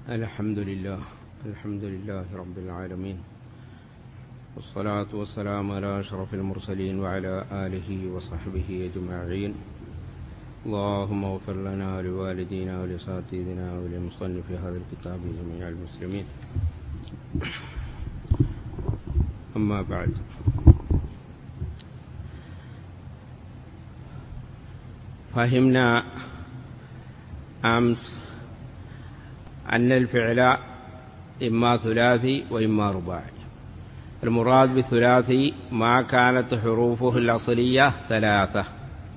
الحمد لله رب العالمين، والصلاة والسلام على أشرف المرسلين وعلى آله وصحبه أجمعين. اللهم اغفر لنا ولوالدينا ولأساتذتنا ولمصنف هذا الكتاب جميع المسلمين. أما بعد، فهمنا أمس أن الفعل إما ثلاثي وإما رباعي. المراد بالثلاثي ما كانت حروفه الأصلية 3،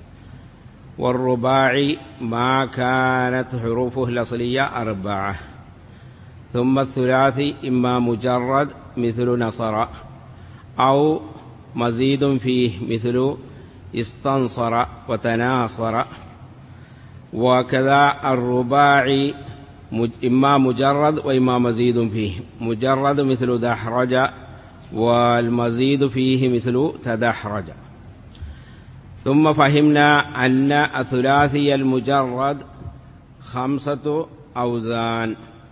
والرباعي ما كانت حروفه الأصلية 4. ثم الثلاثي إما مجرد مثل نصر، أو مزيد فيه مثل استنصر وتناصر. وكذا الرباعي إما مجرد وإما مزيد فيه، مجرد مثل دحرج، والمزيد فيه مثل تدحرج. ثم فهمنا أن الثلاثي المجرد 5 أوزان: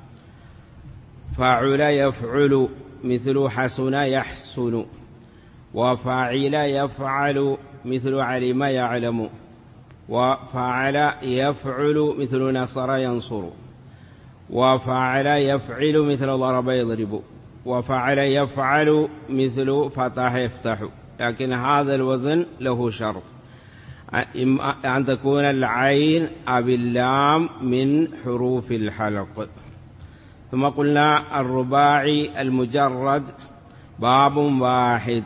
فعل يفعل مثل حسن يحسن، وفعل يفعل مثل علم يعلم، وفعل يفعل مثل نصر ينصر، وفعل يفعل مثل ضرب يضرب، وفعل يفعل مثل فتح يفتح. لكن هذا الوزن له شرط: أن تكون العين أو اللام من حروف الحلق. ثم قلنا الرباعي المجرد باب واحد،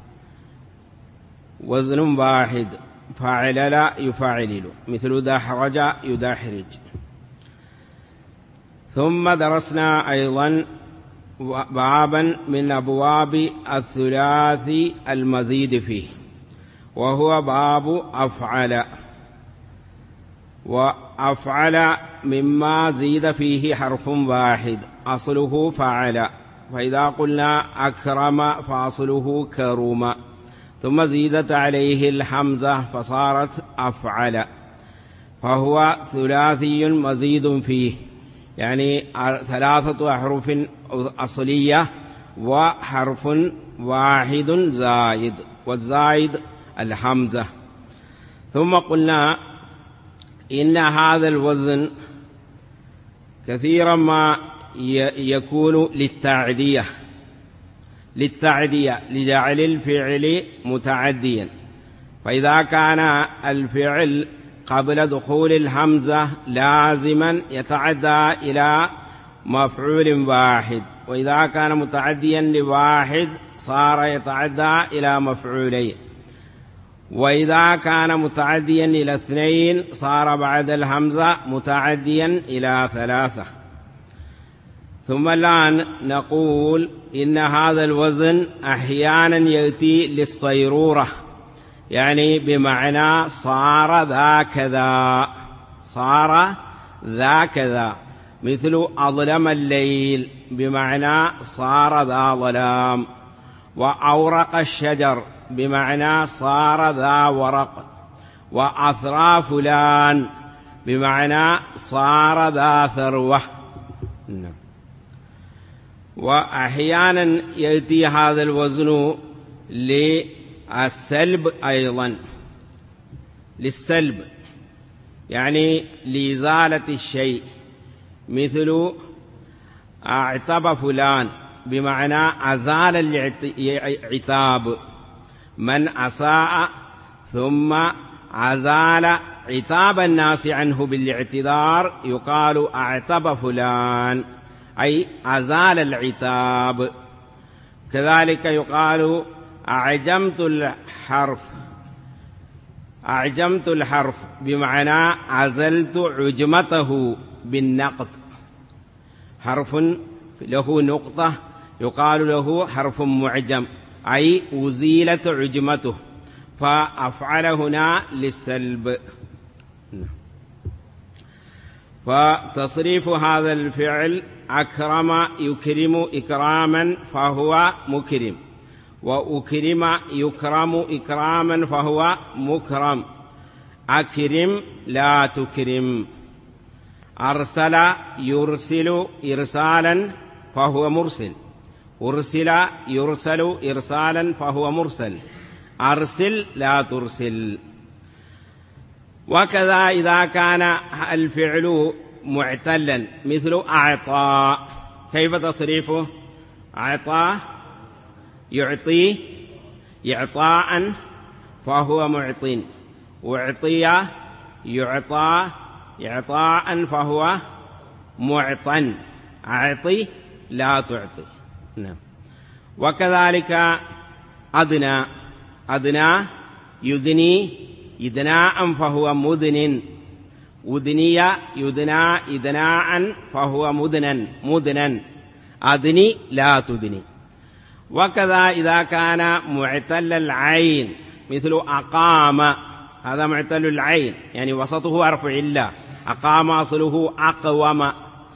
وزن واحد: فعل لا يفعلل مثل دحرج يدحرج. ثم درسنا أيضا بابا من أبواب الثلاثي المزيد فيه، وهو باب أفعل. وأفعل مما زيد فيه حرف واحد، أصله فعل. فإذا قلنا أكرم فأصله كرم، ثم زيدت عليه الحمزة فصارت أفعل، فهو ثلاثي مزيد فيه، يعني 3 أحرف أصلية وحرف واحد زائد، والزائد الحمزة. ثم قلنا إن هذا الوزن كثيرا ما يكون للتعدية لجعل الفعل متعديا. فإذا كان الفعل قبل دخول الحمزة لازما يتعدى إلى مفعول واحد، وإذا كان متعديا لواحد صار يتعدى إلى مفعولين، وإذا كان متعديا إلى 2 صار بعد الحمزة متعديا إلى 3. ثم الآن نقول إن هذا الوزن أحيانا يأتي للصيرورة، يعني بمعنى صار ذا كذا، مثل أظلم الليل بمعنى صار ذا ظلام، وأورق الشجر بمعنى صار ذا ورق، وأثرى فلان بمعنى صار ذا ثروة. وأحيانا يأتي هذا الوزن للسلب أيضا، للسلب يعني لإزالة الشيء، مثل اعتب فلان بمعنى أزال العتاب. من أساء ثم أزال عتاب الناس عنه بالاعتذار يقال اعتب فلان، أي أزال العتاب. كذلك يقال أعجمت الحرف بمعنى أزلت عجمته بالنقط. حرف له نقطة يقال له حرف معجم، أي أزيلت عجمته، فأفعل هنا للسلب. فتصريف هذا الفعل أكرم يكرم إكراما فهو مكرم، وأكرم يكرم إكراما فهو مكرم. أكرم لا تكرم، أرسل يرسل إرسالا فهو مرسل، أرسل يرسل إرسالا فهو مرسل، أرسل لا ترسل. وكذا إذا كان الفعل معتلا مثل أعطى، كيف تصريفه؟ أعطى يعطي إعطاء فهو معطٍ، أعطي يعطى إعطاء فهو معطًا، أعطي لا تعطي. نعم. وكذلك أدنى، أدنى يدني إدناء فهو مدن، أدني يدنى إدناء فهو مدنا، مدنا، أدني لا تدني. وكذا إذا كان معتل العين مثل أقام، هذا معتل العين يعني وسطه حرف علة، أقام أصله أقوم،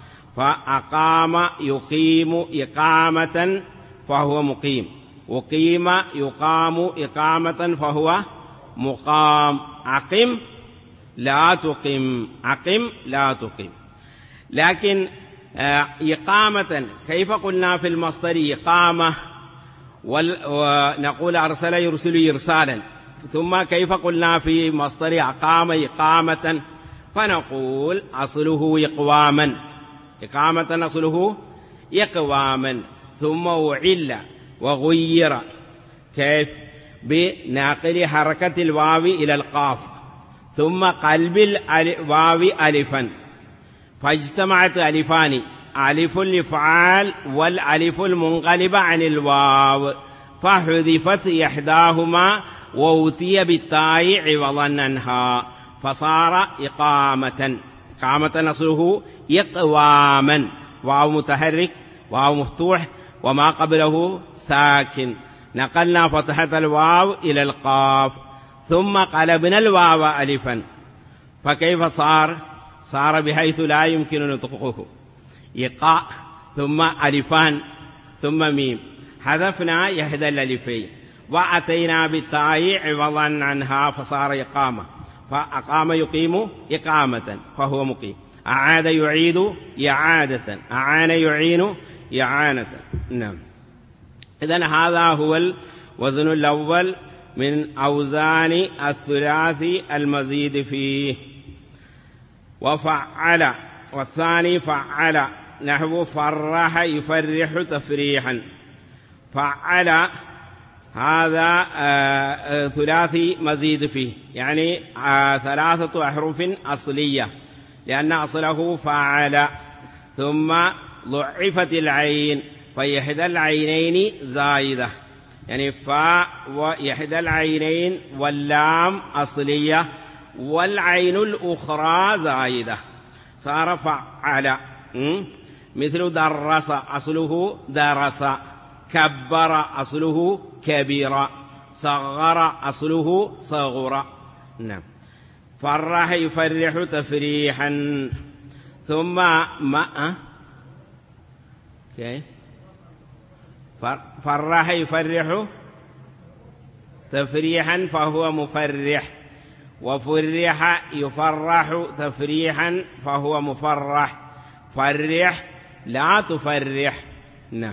فأقام يقيم إقامة فهو مقيم، أقيم يقام إقامة فهو مقام، أقم لا تقم، أقم لا تقم. لكن إقامة كيف قلنا في المصدر إقامة ونقول أرسل يرسل إرسالا، ثم كيف قلنا في مصدر أقام إقامة، فنقول أصله إقواما، إقامة أصله إقواما، ثم أعل وغير، كيف؟ بناقل حركة الواو إلى القاف ثم قلب الواو ألفا، فاجتمعت ألفان، ألف الإفعال والألف المنقلبة عن الواو، فحذفت إحداهما وأوتي بالتاء عوضا عنها فصار إقامة، إقامة أصله إقواما، واو متحرك واو مفتوح وما قبله ساكن، نقلنا فتحة الواو إلى القاف ثم قلبنا الواو ألفا، فكيف صار؟ صار بحيث لا يمكن نطقه، إقاء ثم ألفان ثم ميم، حذفنا إحدى الألفين وأتينا بالتاء عوضا عنها فصار إقامة، فأقام يقيم إقامة فهو مقيم، أعاد يعيد إعادة، أعان يعين إعانة. نعم. إذن هذا هو الوزن الأول من أوزان الثلاثي المزيد فيه. وفعل، والثاني فعل نحو فرح يفرح تفريحا، فعل هذا ثلاثي مزيد فيه، يعني 3 أحرف أصلية، لأن أصله فعل، ثم ضعفت العين فإحدى العينين زائدة، يعني فاء وإحدى العينين واللام أصلية والعين الأخرى زائدة، صار فعل. مثل درس أصله درس، كبر أصله كبير، صغر أصله صغر. نعم. فرح يفرح تفريحا، ثم ما فرح يفرح تفريحا فهو مفرح، وفرح يفرح تفريحا فهو مفرح، فرح لا تفرح. نعم.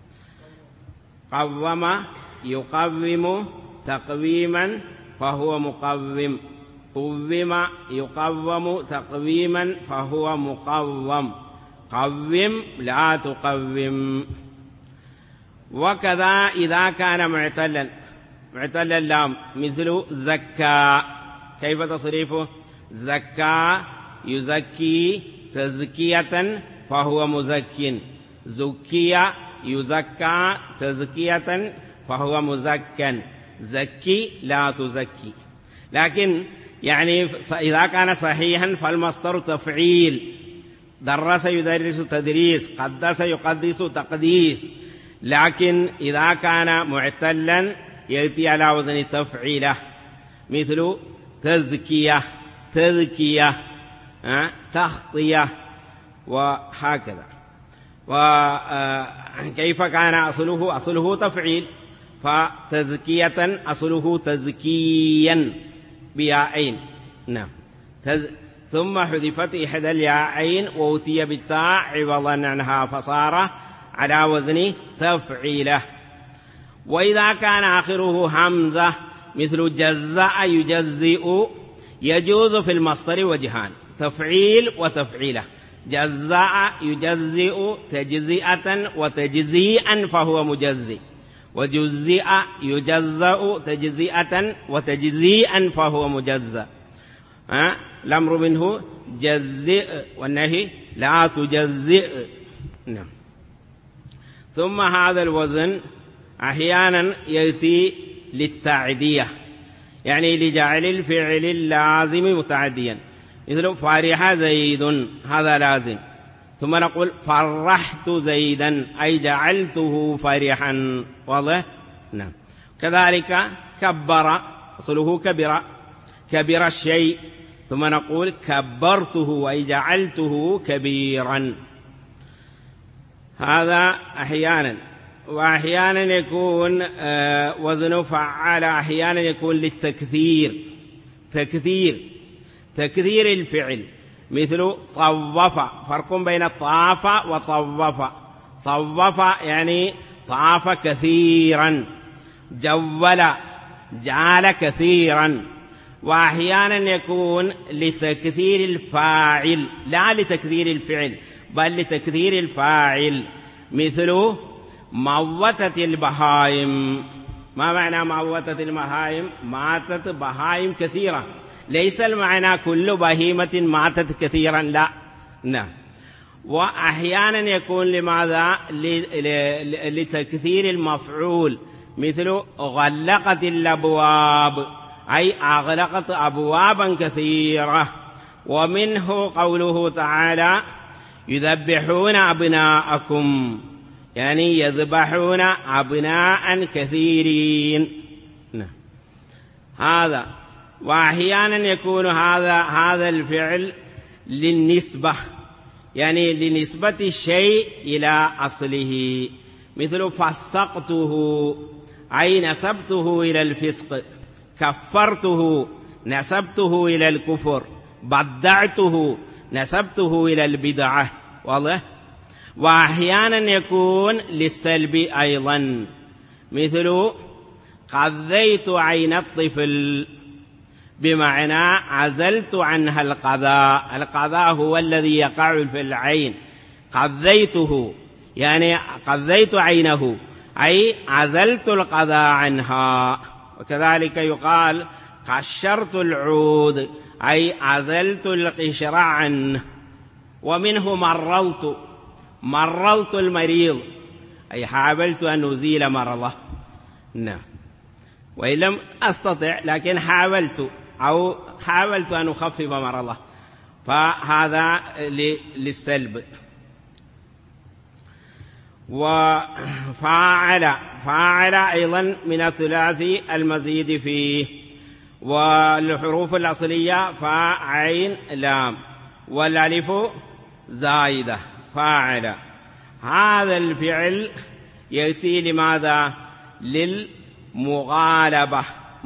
قوم يقوم تقويما فهو مقوم، قوم يقوم تقويما فهو مقوم، قوم لا تقوم. وكذا إذا كان معتلا، معتل اللام مثل زكى، كيف تصريفه؟ زكى يزكي تزكية فهو مزك، زكي يزكى تزكية فهو مزكا، زكي لا تزكي. لكن يعني إذا كان صحيحا فالمصدر تفعيل، درس يدرس تدريس، قدس يقدس تقديس، لكن إذا كان معتلا يأتي على وزن تفعيله، مثل تزكية تذكية تخطية وهكذا. وكيف كان أصله؟ أصله تفعيل، فتزكية أصله تزكيا بياءين. نعم. ثم حذفت إحدى الياءين وأتي بالتاء عوضا عنها فصار على وزن تفعيله. وإذا كان آخره همزة مثل جزاء يجزئ يجوز في المصدر وجهان، تفعيل وتفعيله. جزاء يجزئ تجزئة وتجزيئا فهو مجزئ، وجزئ يجزأ تجزئة وتجزيئا فهو مجزأ. الأمر منه جزئ والنهي لا تجزئ. نعم. ثم هذا الوزن أحيانا يأتي للتعدية، يعني لجعل الفعل اللازم متعديا، مثل فرح زيد هذا لازم، ثم نقول فرحت زيدا أي جعلته فرحا. واضح؟ نعم. كذلك كبر أصله كبر، كبر الشيء، ثم نقول كبرته أي جعلته كبيرا. هذا أحيانا. وأحيانا يكون وزن فعل، أحيانا يكون للتكثير، تكثير الفعل، مثل طوف. فرق بين طاف وطوف. طوف يعني طاف كثيرا، جول جعل كثيرا. وأحيانا يكون لتكثير الفاعل لا لتكثير الفعل بل لتكثير الفاعل، مثل موتت البهائم. ما معنى موتت البهائم؟ ماتت بهائم كثيرة، ليس المعنى كل بهيمة ماتت كثيرا، لا. نعم. وأحيانا يكون لماذا؟ لتكثير المفعول، مثل غلقت الأبواب أي أغلقت أبوابا كثيرة. ومنه قوله تعالى يذبحون أبناءكم، يعني يذبحون أبناء كثيرين. هذا. وأحيانا يكون هذا الفعل للنسبة، يعني لنسبة الشيء إلى أصله، مثل فسقته أي نسبته إلى الفسق، كفرته نسبته إلى الكفر، بدعته نسبته إلى البدعة. واضح؟ وأحيانا يكون للسلب أيضا، مثل قضيت عين الطفل، بمعنى عزلت عنها القضاء. القضاء هو الذي يقع في العين، قضيته يعني قضيت عينه أي عزلت القضاء عنها. وكذلك يقال قشرت العود أي عزلت القشر عنه. ومنه مررت المريض أي حاولت أن أزيل مرضه. نعم. وإن لم أستطع لكن حاولت أن أخفف مرضه، فهذا للسلب. وفاعل أيضا من الثلاثي المزيد فيه. والحروف الأصلية فاء عين لام، والألف زائدة. فاعل هذا الفعل يأتي لماذا؟ للمغالبة،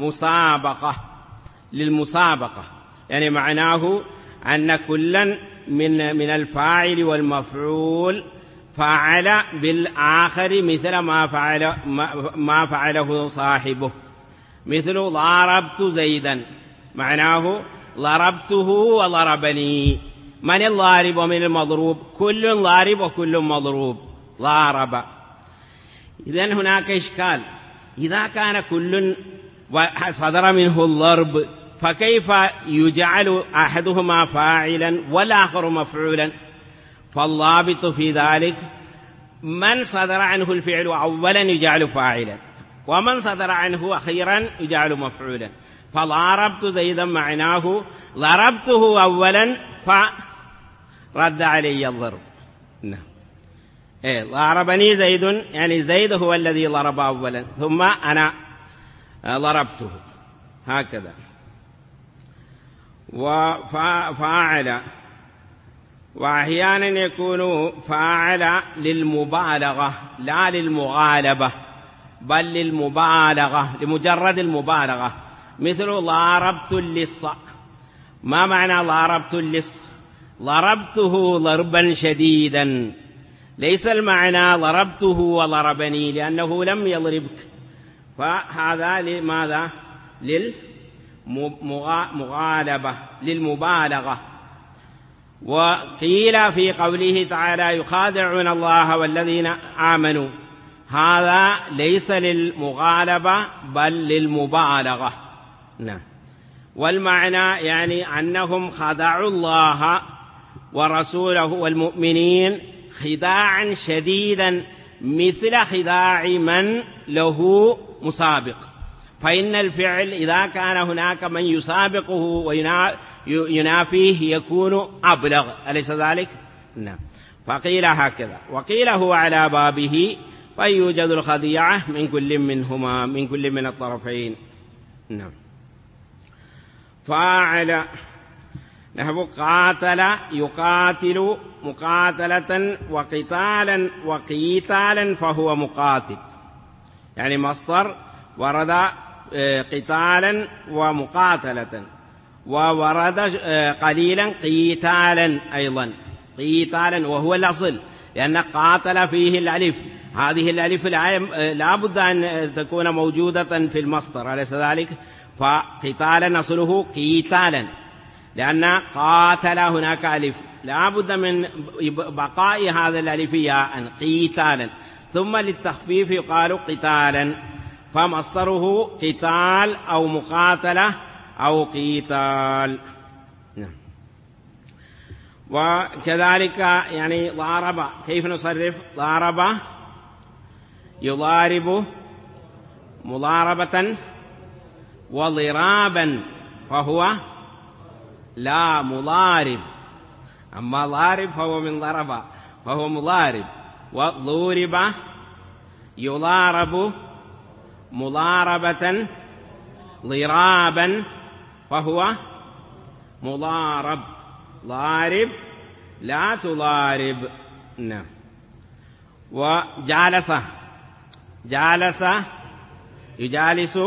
للمسابقة، يعني معناه أن كلا من الفاعل والمفعول فعل بالآخر مثل ما فعله صاحبه. مثل ضربت زيدا، معناه ضربته وضربني. من الضارب ومن المضروب؟ كل ضارب وكل مضروب، ضارب. إذن هناك إشكال، إذا كان كل صدر منه الضرب فكيف يجعل أحدهما فاعلا والآخر مفعولا؟ فالضابط في ذلك من صدر عنه الفعل أولا يجعل فاعلا، ومن صدر عنه أخيرا يجعل مفعولا. فضربت زيدا معناه ضربته أولا فرد علي الضرب. نعم. ضربني زيد، يعني زيد هو الذي ضرب أولا ثم أنا ضربته، هكذا. وفاعل وأحيانا يكون فاعل للمبالغة لا للمغالبة بل للمبالغة، لمجرد المبالغة. مثل ضربت اللص، ما معنى ضربت اللص؟ ضربته ضربا شديدا، ليس المعنى ضربته وضربني، لأنه لم يضربك، فهذا لماذا؟ للمبالغة. وقيل في قوله تعالى يخادعون الله والذين آمنوا، هذا ليس للمغالبة بل للمبالغة. نعم. والمعنى يعني أنهم خدعوا الله ورسوله والمؤمنين خداعا شديدا مثل خداع من له مسابق، فإن الفعل إذا كان هناك من يسابقه وينافيه يكون أبلغ، أليس ذلك؟ نعم. فقيل هكذا، وقيل هو على بابه، فيوجد الخديعة من كل منهما، من كل من الطرفين. نعم. فاعل نحو قاتل يقاتل مقاتلة وقتالا وقيتالا فهو مقاتل، يعني مصدر ورد قتالا ومقاتلة، وورد قليلا قيتالا أيضا، قيتالا وهو الأصل، لأن قاتل فيه الألف، هذه الألف لا بد أن تكون موجودة في المصدر، أليس ذلك؟ فقتالا أصله قيتالا، لأن قاتل هناك ألف، لا بد من بقاء هذا الألف ياء، قيتالا، ثم للتخفيف يقال قتالا، فمصدره قتال أو مقاتلة أو قيتال. وكذلك يعني ضارب، كيف نصرف؟ ضارب يضارب مضاربة وضرابا فهو لا مضارب، أما ضارب فهو من ضرب فهو مضارب. وضورب يضارب مضاربة ضرابا فهو مضارب، ضارب لا تضارب. نعم. وجالس جالس يجالس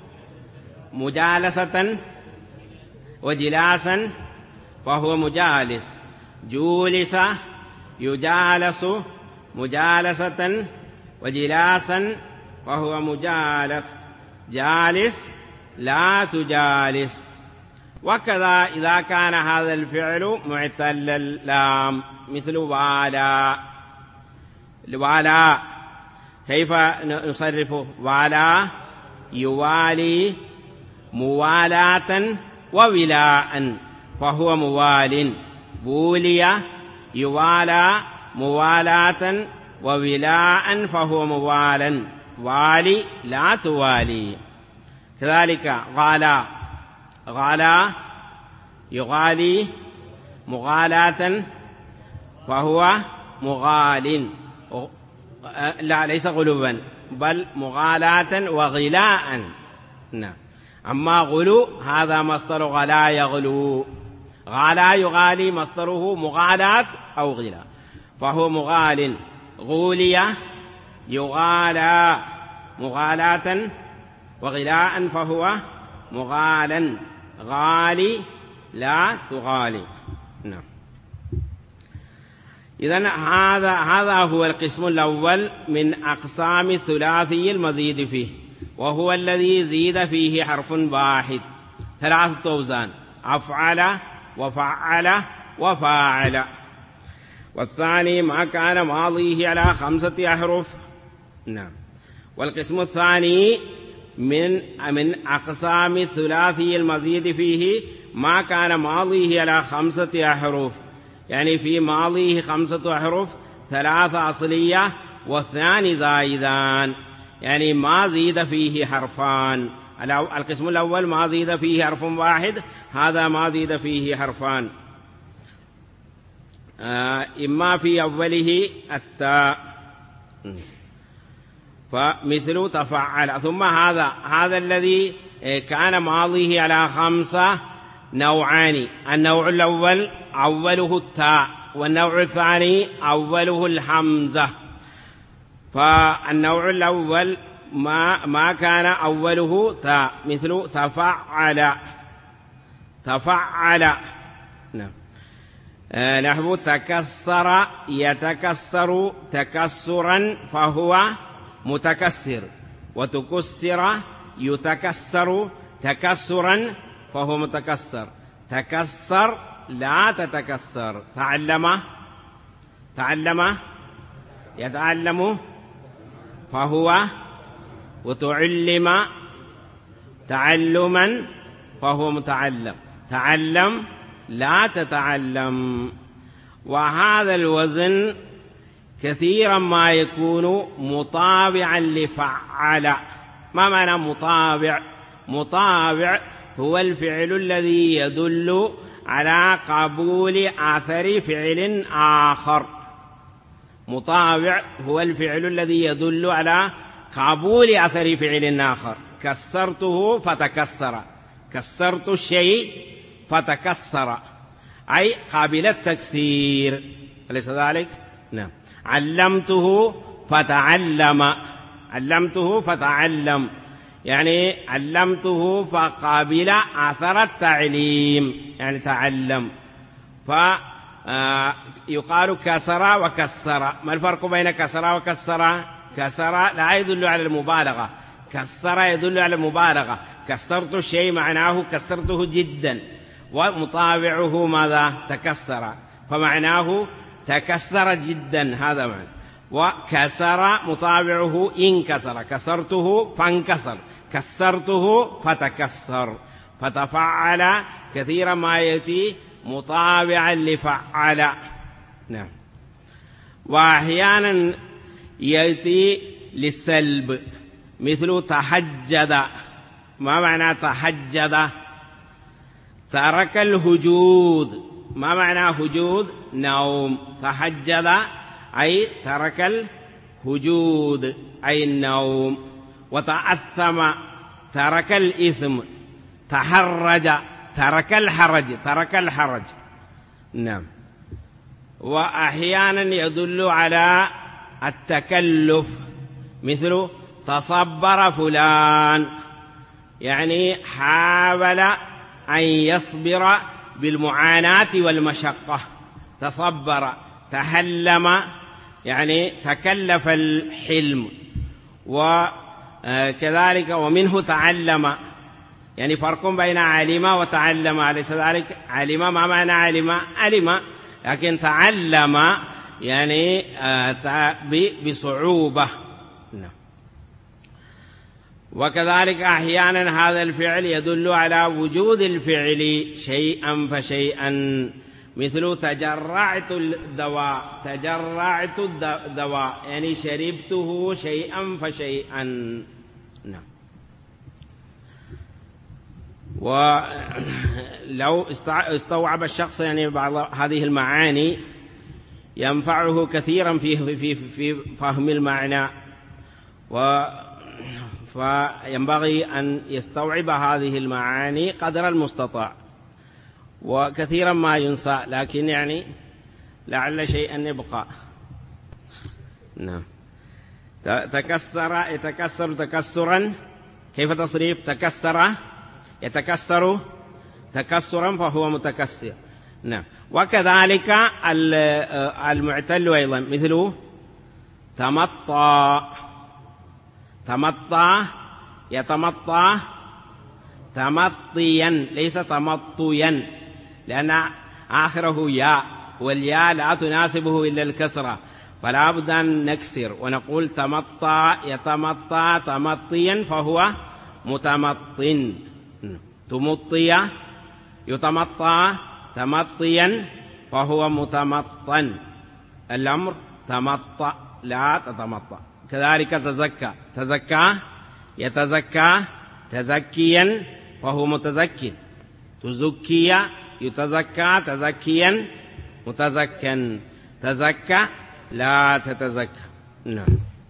مجالسة وجلاسا فهو مجالس، جولس يجالس مجالسة وجلاسا فهو مجالس، جالس لا تجالس. وكذا إذا كان هذا الفعل معتل اللام مثل والى، والى كيف نصرفه؟ والى يوالي موالاة وولاء فهو موال، بولي يوالى موالاة وولاء فهو موالا، والي لا توالي. كذلك غالى، غالى يغالي مغالاة فهو مغال، لا ليس غلبا بل مغالاة وغلاء. نعم. أما غلو هذا مصدر غلا يغلو، غلا يغالي مصدره مغالاة أو غلا فهو مغال، غولية يغالى مغالاة وغلاء فهو مغالا، غالي لا تغالي. نعم. إذن هذا هو القسم الأول من أقسام الثلاثي المزيد فيه، وهو الذي زيد فيه حرف واحد، 3 أوزان: أفعل وفعل وفاعل. والثاني ما كان ماضيه على 5 أحرف. نعم. والقسم الثاني من أقسام الثلاثي المزيد فيه ما كان ماضيه على 5 أحرف، يعني في ماضيه 5 أحرف، 3 أصلية و2 زائدان، يعني ما زيد فيه حرفان. القسم الأول ما زيد فيه حرف واحد، هذا ما زيد فيه حرفان، إما في أوله التاء فمثل تفعل. ثم هذا الذي كان ماضيه على 5 نوعان: النوع الأول أوله التاء، والنوع الثاني أوله الحمزة. فالنوع الأول ما كان أوله تاء مثل تفعل، تفعل. نعم. نحو تكسر يتكسر تكسرا فهو متكسر، وتكسر يتكسر تكسرا فهو متكسر. تكسر لا تتكسر. تعلم يتعلم فهو، وتعلم تعلما فهو متعلم. تعلم لا تتعلم. وهذا الوزن كثيرا ما يكون مطابعا لفعل. ما معنى مطابع؟ مطابع هو الفعل الذي يدل على قبول أثر فعل آخر. مطابع هو الفعل الذي يدل على قبول أثر فعل آخر. كسرته فتكسر، كسرت الشيء فتكسر، أي قابل التكسير، أليس ذلك؟ نعم. علمته فتعلم، علمته فتعلم، يعني علمته فقابل أثر التعليم، يعني تعلم. فيقال كسر وكسر. ما الفرق بين كسر وكسر؟ كسر لا يدل على المبالغة، كسر يدل على المبالغة. كسرت الشيء معناه كسرته جدا، ومطابعه ماذا؟ تكسر، فمعناه تكسر جدا، هذا معنى. وكسر مطابعه انكسر، كسرته فانكسر، كسرته فتكسر. فتفعل كثيرا ما يأتي مطابعا لفعل. نعم. وأحيانا يأتي للسلب، مثل تحجد. ما معنى تحجد؟ ترك الهجود. ما معنى هجود؟ نوم. تحجد أي ترك الهجود أي النوم. وتأثم ترك الإثم. تحرج ترك الحرج، ترك الحرج. نعم. وأحيانا يدل على التكلف، مثل تصبر فلان، يعني حاول أن يصبر بالمعاناة والمشقة. تصبر. تحلم يعني تكلف الحلم. وكذلك ومنه تعلم، يعني فرق بين علم وتعلم، أليس ذلك؟ علم ما معنى علم؟ علم، لكن تعلم يعني بصعوبة. وكذلك أحيانا هذا الفعل يدل على وجود الفعل شيئا فشيئا، مثل تجرعت الدواء. تجرعت الدواء يعني شربته شيئا فشيئا. نعم. ولو استوعب الشخص يعني بعض هذه المعاني ينفعه كثيرا في فهم المعنى، فينبغي أن يستوعب هذه المعاني قدر المستطاع. وكثيرا ما ينسى، لكن يعني لعل شيئا يبقى. نعم. تكسر يتكسر تكسرا، كيف تصريف؟ تكسر يتكسر تكسرا فهو متكسر. نعم. وكذلك المعتل أيضا، مثل تمطى. تمطى يتمطى تمطيا، ليس تمطيا، لأن آخره ياء، والياء لا تناسبه إلا الكسرة، فلا بد أن نكسر ونقول تمطى يتمطى تمطيا فهو متمطن. تمطي يتمطى تمطيا فهو متمطن. الأمر تمطى لا تتمطى. كذلك تزكى. تزكى يتزكى تزكيا فهو متزكٍ. تزكي يتزكى تزكيا متزكا. تزكى لا تتزكى. نعم.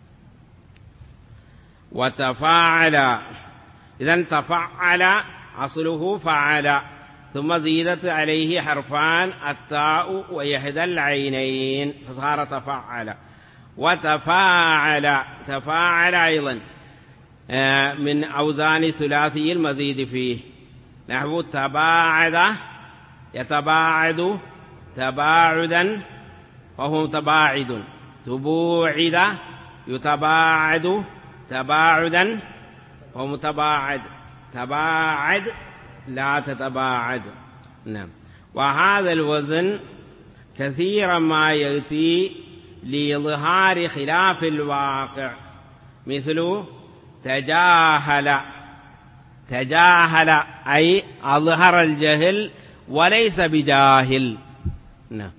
وتفاعل، إذن تفعل أصله فعل، ثم زيدت عليه حرفان التاء وإحدى العينين فصار تفعل. وتفاعل، تفاعل أيضا من أوزان ثلاثي المزيد فيه. نحو تباعد يتباعد تباعدا فهو متباعد، تبوعد يتباعد تباعدا فهو متباعد، تباعد لا تتباعد. نعم. وهذا الوزن كثيرا ما يأتي لإظهار خلاف الواقع، مثل تجاهل، تجاهل أي أظهر الجهل وليس بجاهل. نعم.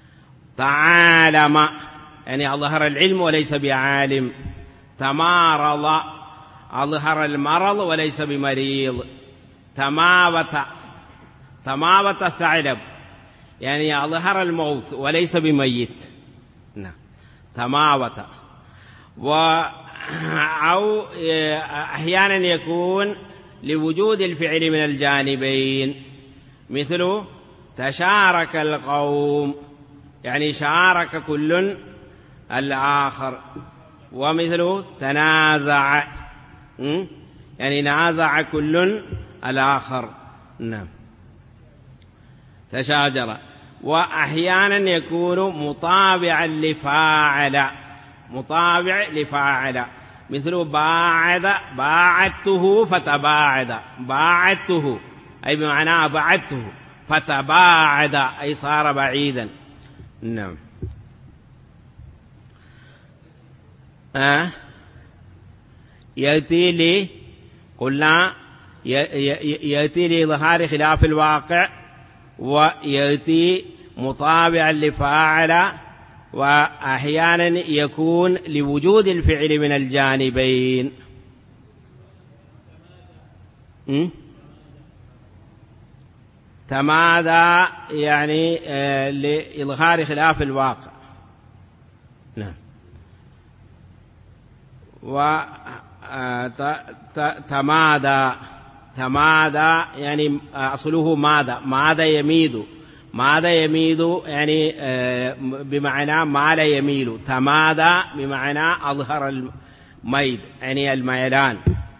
تعالم يعني أظهر العلم وليس بعالم. تمارض أظهر المرض وليس بمريض. تماوت، تماوت الثعلب يعني أظهر الموت وليس بميت. نعم. تماوت. أو أحيانا يكون لوجود الفعل من الجانبين، مثل تشارك القوم يعني شارك كل الآخر، ومثل تنازع يعني نازع كل الآخر. نعم. تشاجر. وأحيانا يكون مطابعا لفاعل، مطابع لفاعل، مثل باعد باعدته فتباعد، باعدته أي بمعنى بعدته، فتباعد أي صار بعيدا. نعم. يأتي لي قلنا يأتي لإظهار خلاف الواقع، ويأتي مطابعا لفاعل، وأحيانا يكون لوجود الفعل من الجانبين. تمادى يعني لإظهار خلاف الواقع. نعم. وتمادى، تمادى يعني أصله ماذا، ماذا يميد، ماذا يميد يعني بمعنى ما لا يميل. تمادى بمعنى أظهر الميل يعني الميلان.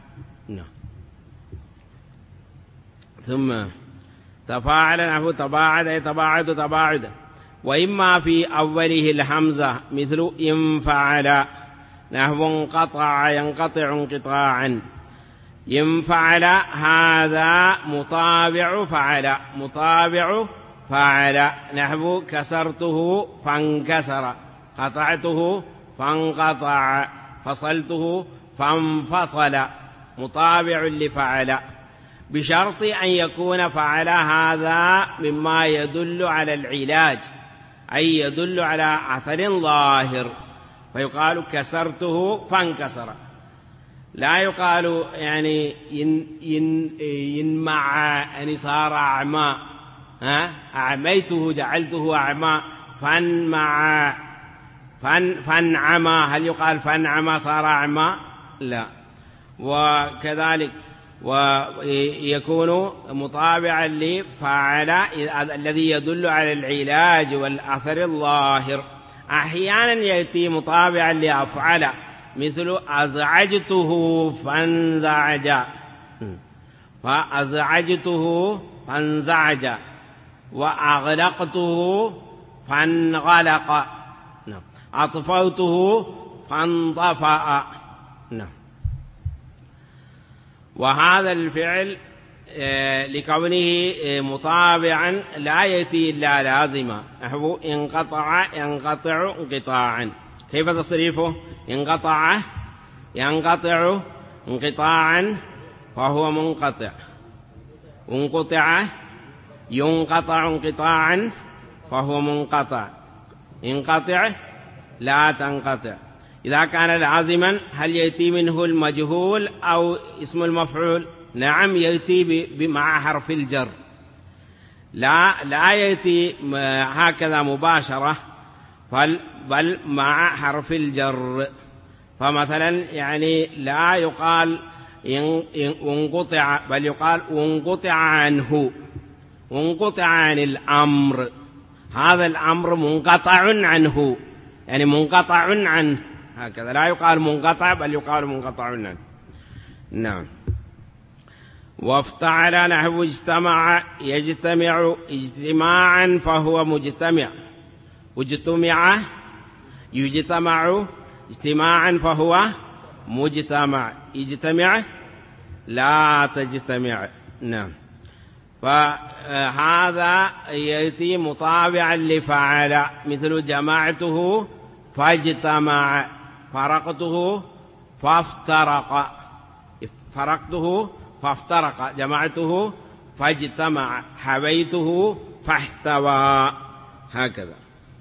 ثم تفاعل نحو تباعد يتباعد تباعدا. وإما في أوله الحمزة مثل ينفعل نحو انقطع ينقطع انقطاعا. ينفعل هذا مطابع فعل، مطابع فعل، نحو كسرته فانكسر، قطعته فانقطع، فصلته فانفصل، مطابع لفعل، بشرط أن يكون فعل هذا مما يدل على العلاج، أي يدل على أثر ظاهر، فيقال كسرته فانكسر. لا يقال يعني ينمع يعني صار أعمى، أعميته جعلته أعمى، فانمع فانعمى، هل يقال فانعمى صار أعمى؟ لا. وكذلك ويكون مطابعا لفعل الذي يدل على العلاج والأثر الظاهر. أحيانا يأتي مطابعا لأفعل، مثل أزعجته فانزعج، فأزعجته فانزعج، وأغلقته فانغلق، أطفوته فانطفأ. وهذا الفعل لكونه مطابعا لا يأتي إلا لازما، نحو انقطع ينقطع انقطاعا. كيف تصريفه؟ انقطع ينقطع انقطاعا فهو منقطع، انقطع ينقطع انقطاعا فهو منقطع، انقطع لا تنقطع. إذا كان لازما هل يأتي منه المجهول أو اسم المفعول؟ نعم يأتي مع حرف الجر، لا يأتي هكذا مباشرة، بل مع حرف الجر. فمثلا يعني لا يقال انقطع، بل يقال انقطع عنه، انقطع عن الأمر، هذا الأمر منقطع عنه، يعني منقطع عنه، هكذا لا يقال منقطع بل يقال منقطع عنه. نعم. وافتعل نحو اجتمع يجتمع اجتماعا فهو مجتمع، واجتمع يجتمع اجتماعا فهو مجتمع، اجتمع لا تجتمع. نعم. فهذا يأتي مطابعا لفعل، مثل جمعته فاجتمع، فرقته فافترق، فرقته فافترق، جمعته فاجتمع، حويته فاحتوى، هكذا.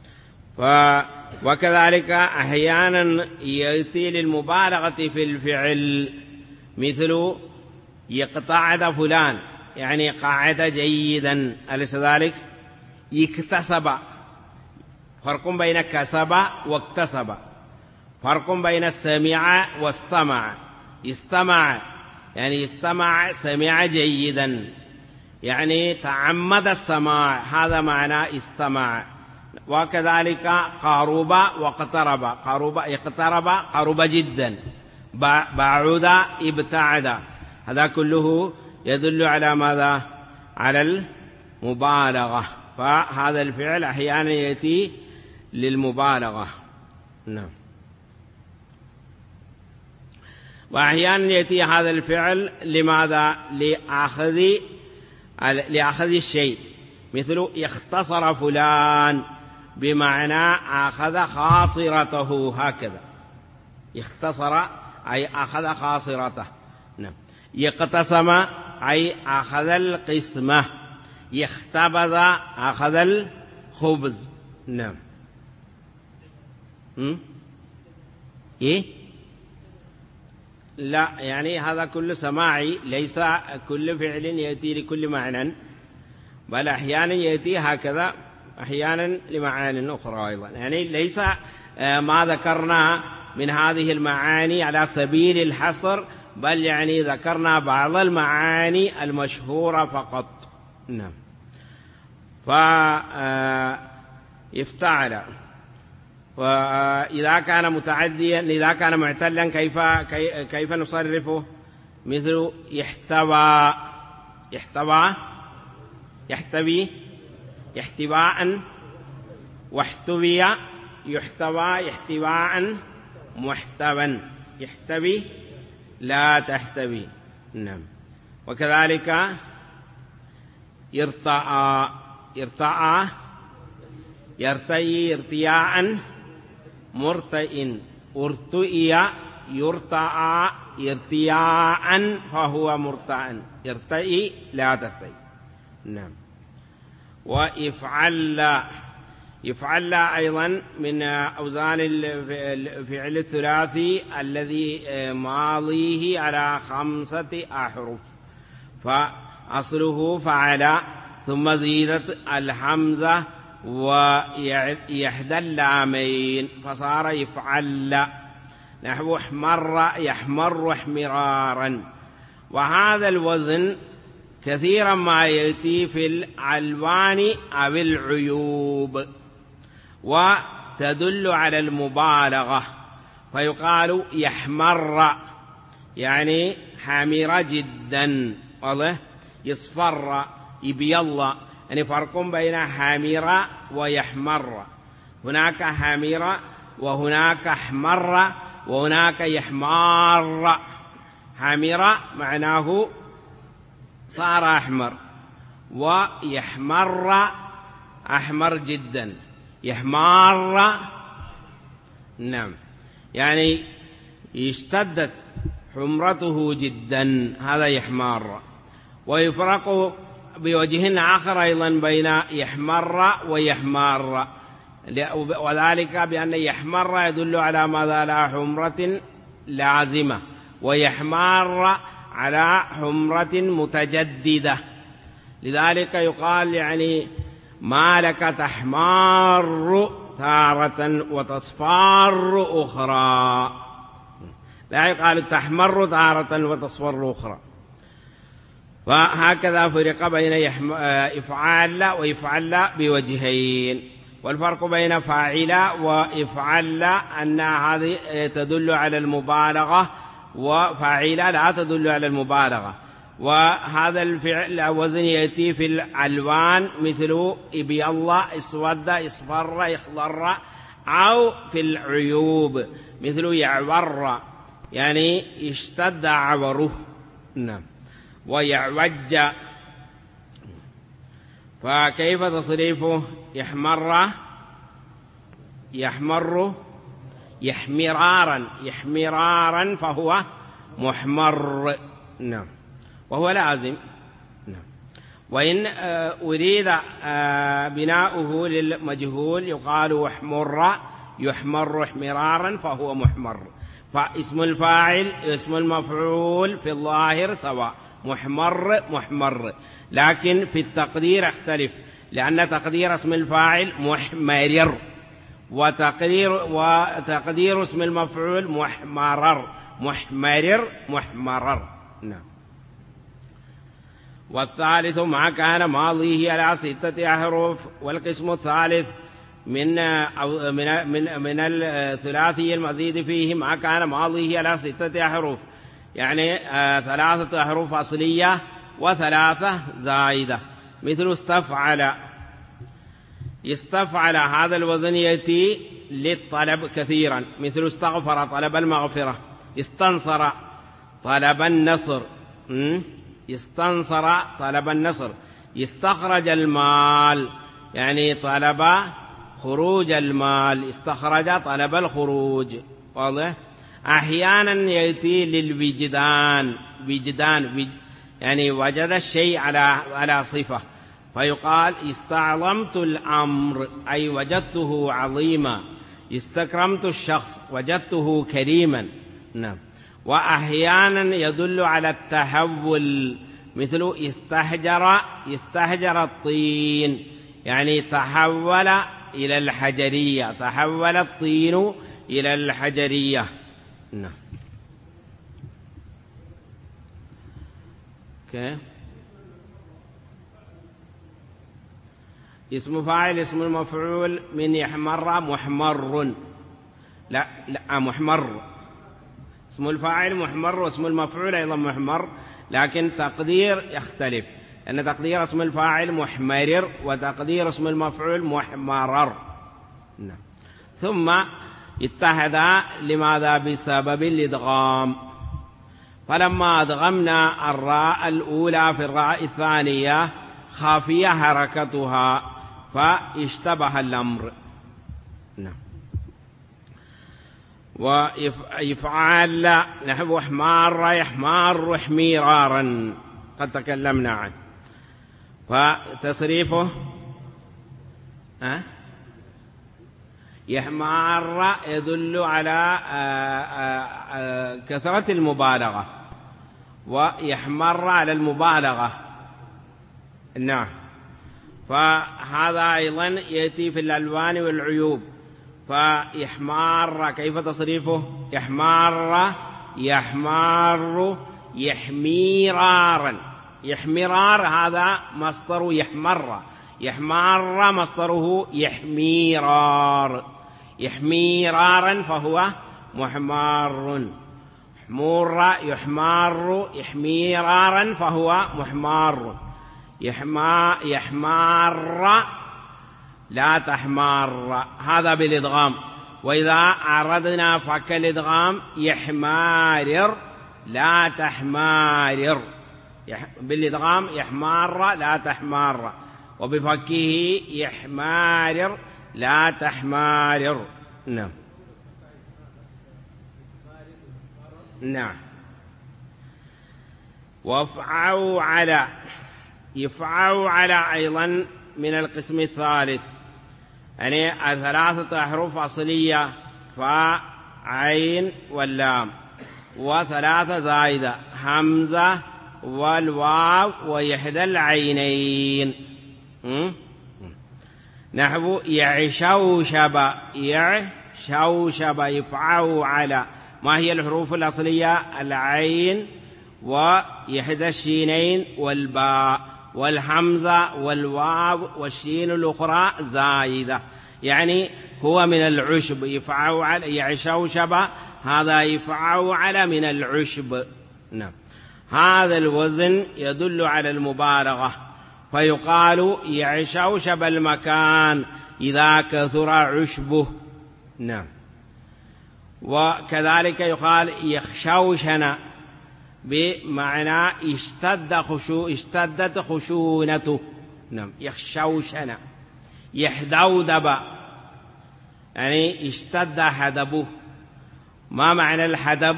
وكذلك أحيانا يأتي للمبالغة في الفعل، مثل يقتعد فلان، يعني قاعد جيدا، أليس ذلك؟ يكتسب، فرق بين كسب واكتسب، فرق بين سمع واستمع. استمع يعني استمع، سمع جيدا، يعني تعمد السماع، هذا معنى استمع. وكذلك قارب واقترب، قارب اقترب، قرب جدا، بعد ابتعد، هذا كله يدل على ماذا؟ على المبالغة. فهذا الفعل أحيانا يأتي للمبالغة. نعم. وأحيانا يأتي هذا الفعل لماذا؟ لأخذ الشيء، مثل يختصر فلان، بمعنى أخذ خاصرته، هكذا. يختصر أي أخذ خاصرته. نعم. يقتسم أي أخذ القسمة، يختبز أخذ الخبز. نعم. إيه؟ لا، يعني هذا كله سماعي، ليس كل فعل يأتي لكل معنى، بل أحيانا يأتي هكذا، أحيانا لمعاني أخرى أيضا. يعني ليس ما ذكرنا من هذه المعاني على سبيل الحصر، بل يعني ذكرنا بعض المعاني المشهورة فقط. نعم. فافتعل، وإذا كان متعديا، إذا كان معتلا كيف نصرفه؟ مثل يحتوى، يحتوى يحتوي، يحتواء، واحتوي يحتوى، يحتواء، محتوى، يحتوي لا تحتوي. نعم. وكذلك يرتأى، يرتأى، يرتئي، ارتياء، مرتئ، ارتئي، يرتأى، ارتياء فهو مرتأ، يرتئي لا ترتئي. نعم. وإفعل، يفعل أيضا من أوزان الفعل الثلاثي الذي ماضيه على 5 أحرف، فأصله فعل، ثم زيدت الحمزة ويحدى اللامين فصار يفعل، نحو احمر، يحمر احمرارا. وهذا الوزن كثيرا ما يأتي في الألوان أو العيوب، وتدل على المبالغة، فيقال يحمر يعني حامر جدا، والله يصفر، يبيض، يعني فرق بين حامر ويحمر، هناك حامر وهناك احمر وهناك يحمار. حامر معناه صار أحمر، ويحمر أحمر جدا، يحمار نعم يعني اشتدت حمرته جدا، هذا يحمار. ويفرق بوجه آخر أيضا بين يحمر ويحمار، وذلك بأن يحمر يدل على ماذا؟ على حمرة لازمة، ويحمار على حمرة متجددة. لذلك يقال يعني ما لك تحمار تارة وتصفار أخرى، لا يقال تحمر تارة وتصفر أخرى. وهكذا فرق بين إفعال وإفعل بوجهين. والفرق بين فاعل وإفعل أن هذه تدل على المبالغة، وفاعل لا تدل على المبالغة. وهذا الفعل وزن يأتي في الألوان مثل إبيض اسود اصفر اخضر، أو في العيوب مثل يعور يعني اشتد عوره. نعم. ويعوج فكيف تصريفه؟ يحمر يحمرارا فهو محمر. نعم. وهو لازم. نعم. وإن أريد بناؤه للمجهول يقال يحمر احمرارا فهو محمر. فاسم الفاعل اسم المفعول في الظاهر سواء، محمر، لكن في التقدير اختلف، لأن تقدير اسم الفاعل محمرر، وتقدير اسم المفعول محمرر. نعم. والثالث ما كان ماضيه على 6 أحرف. والقسم الثالث من الثلاثي المزيد فيه ما كان ماضيه على 6 أحرف، يعني 3 أحرف أصلية و3 زائدة، مثل استفعل هذا الوزن يأتي للطلب كثيرا، مثل استغفر طلب المغفرة، استنصر طلب النصر، استخرج المال يعني طلب خروج المال، استخرج طلب الخروج. واضح؟ أحيانا يأتي للوجدان، يعني وجد الشيء على صفة، فيقال استعظمت الأمر أي وجدته عظيما، استكرمت الشخص وجدته كريما. نعم. وأحيانا يدل على التحول، مثل استهجر الطين، يعني تحول إلى الحجرية، تحول الطين إلى الحجرية. نعم. اسم فاعل اسم المفعول من يحمر محمر، لا محمر، اسم الفاعل محمر واسم المفعول أيضا محمر، لكن تقدير يختلف، أن تقدير اسم الفاعل محمرر وتقدير اسم المفعول محمرر. نعم. ثم اتحدا لماذا؟ بسبب الإدغام، فلما أدغمنا الراء الأولى في الراء الثانية خافية حركتها فاشتبه الأمر. نعم. ويفعل نحو حمار يحمار حميرارا قد تكلمنا عنه. فتصريفه يحمار يدل على كثرة المبالغة، ويحمر على المبالغة. نعم. فهذا أيضا يأتي في الألوان والعيوب. فيحمار كيف تصريفه؟ يحمار يحمرار هذا مصدر يحمار مصدره يحميرارا فهو محمار. يحمار يحميرارا فهو محمار. يحمار لا تحمار، هذا بالإدغام. وإذا أردنا فك الإدغام يحمارر لا تحمارر، بالإدغام يحمار لا تحمار، وبفكه يحمارر لا تحمارر. نعم. نعم. وافعوا على، يفعوا على أيضا من القسم الثالث، يعني 3 أحرف أصلية، فاء عين واللام، و3 زائدة همزة والواو وإحدى العينين. نحو يعشوشب يفعوا على. ما هي الحروف الأصلية؟ العين وإحدى الشينين والباء والحمزة والواو والشين الأخرى زائدة، يعني هو من العشب. يفعوا على يعشوشب، هذا يفعوا على من العشب. نعم. هذا الوزن يدل على المبالغة، فيقال يعشوشب المكان إذا كثر عشبه. نعم. وكذلك يقال يخشوشن بمعنى اشتدت خشونته. نعم. يخشوشن. يحدودب يعني اشتد حدبه. ما معنى الحدب؟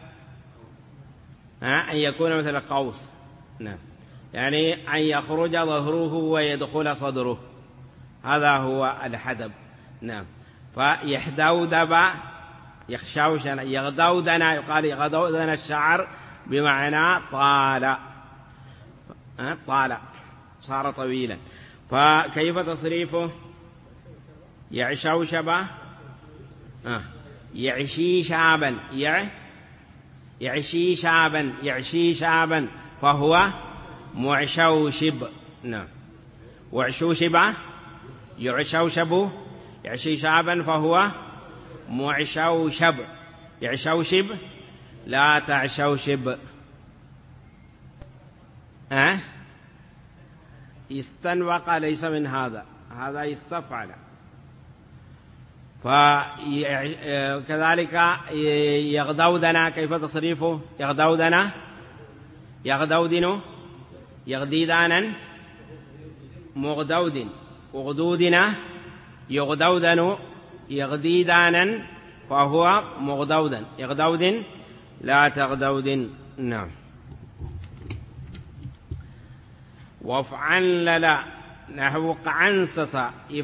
أن يكون مثل القوس. نعم. يعني أن يخرج ظهره ويدخل صدره، هذا هو الحدب. نعم. فيحدودب يخشوشن يغدودن، يقال يغدودن الشعر بمعنى طال صار طويلا. فكيف تصريفه؟ يعشوشب يعشي شابا فهو معشوشب. نعم. وعشوشب يعشوشب يعشي شابا فهو معشوشب. يعشوشب لا تعشوشب. استنوق ليس من هذا، هذا استفعل. فكذلك يغدودنا كيف تصريفه؟ يغدودنا يغدودن يغديدانا مغدود وغدودنا يغدودن يغديدانا فهو مغدودا. يغدود لا تغدود. نعم. وافعنلل نحو قعنسس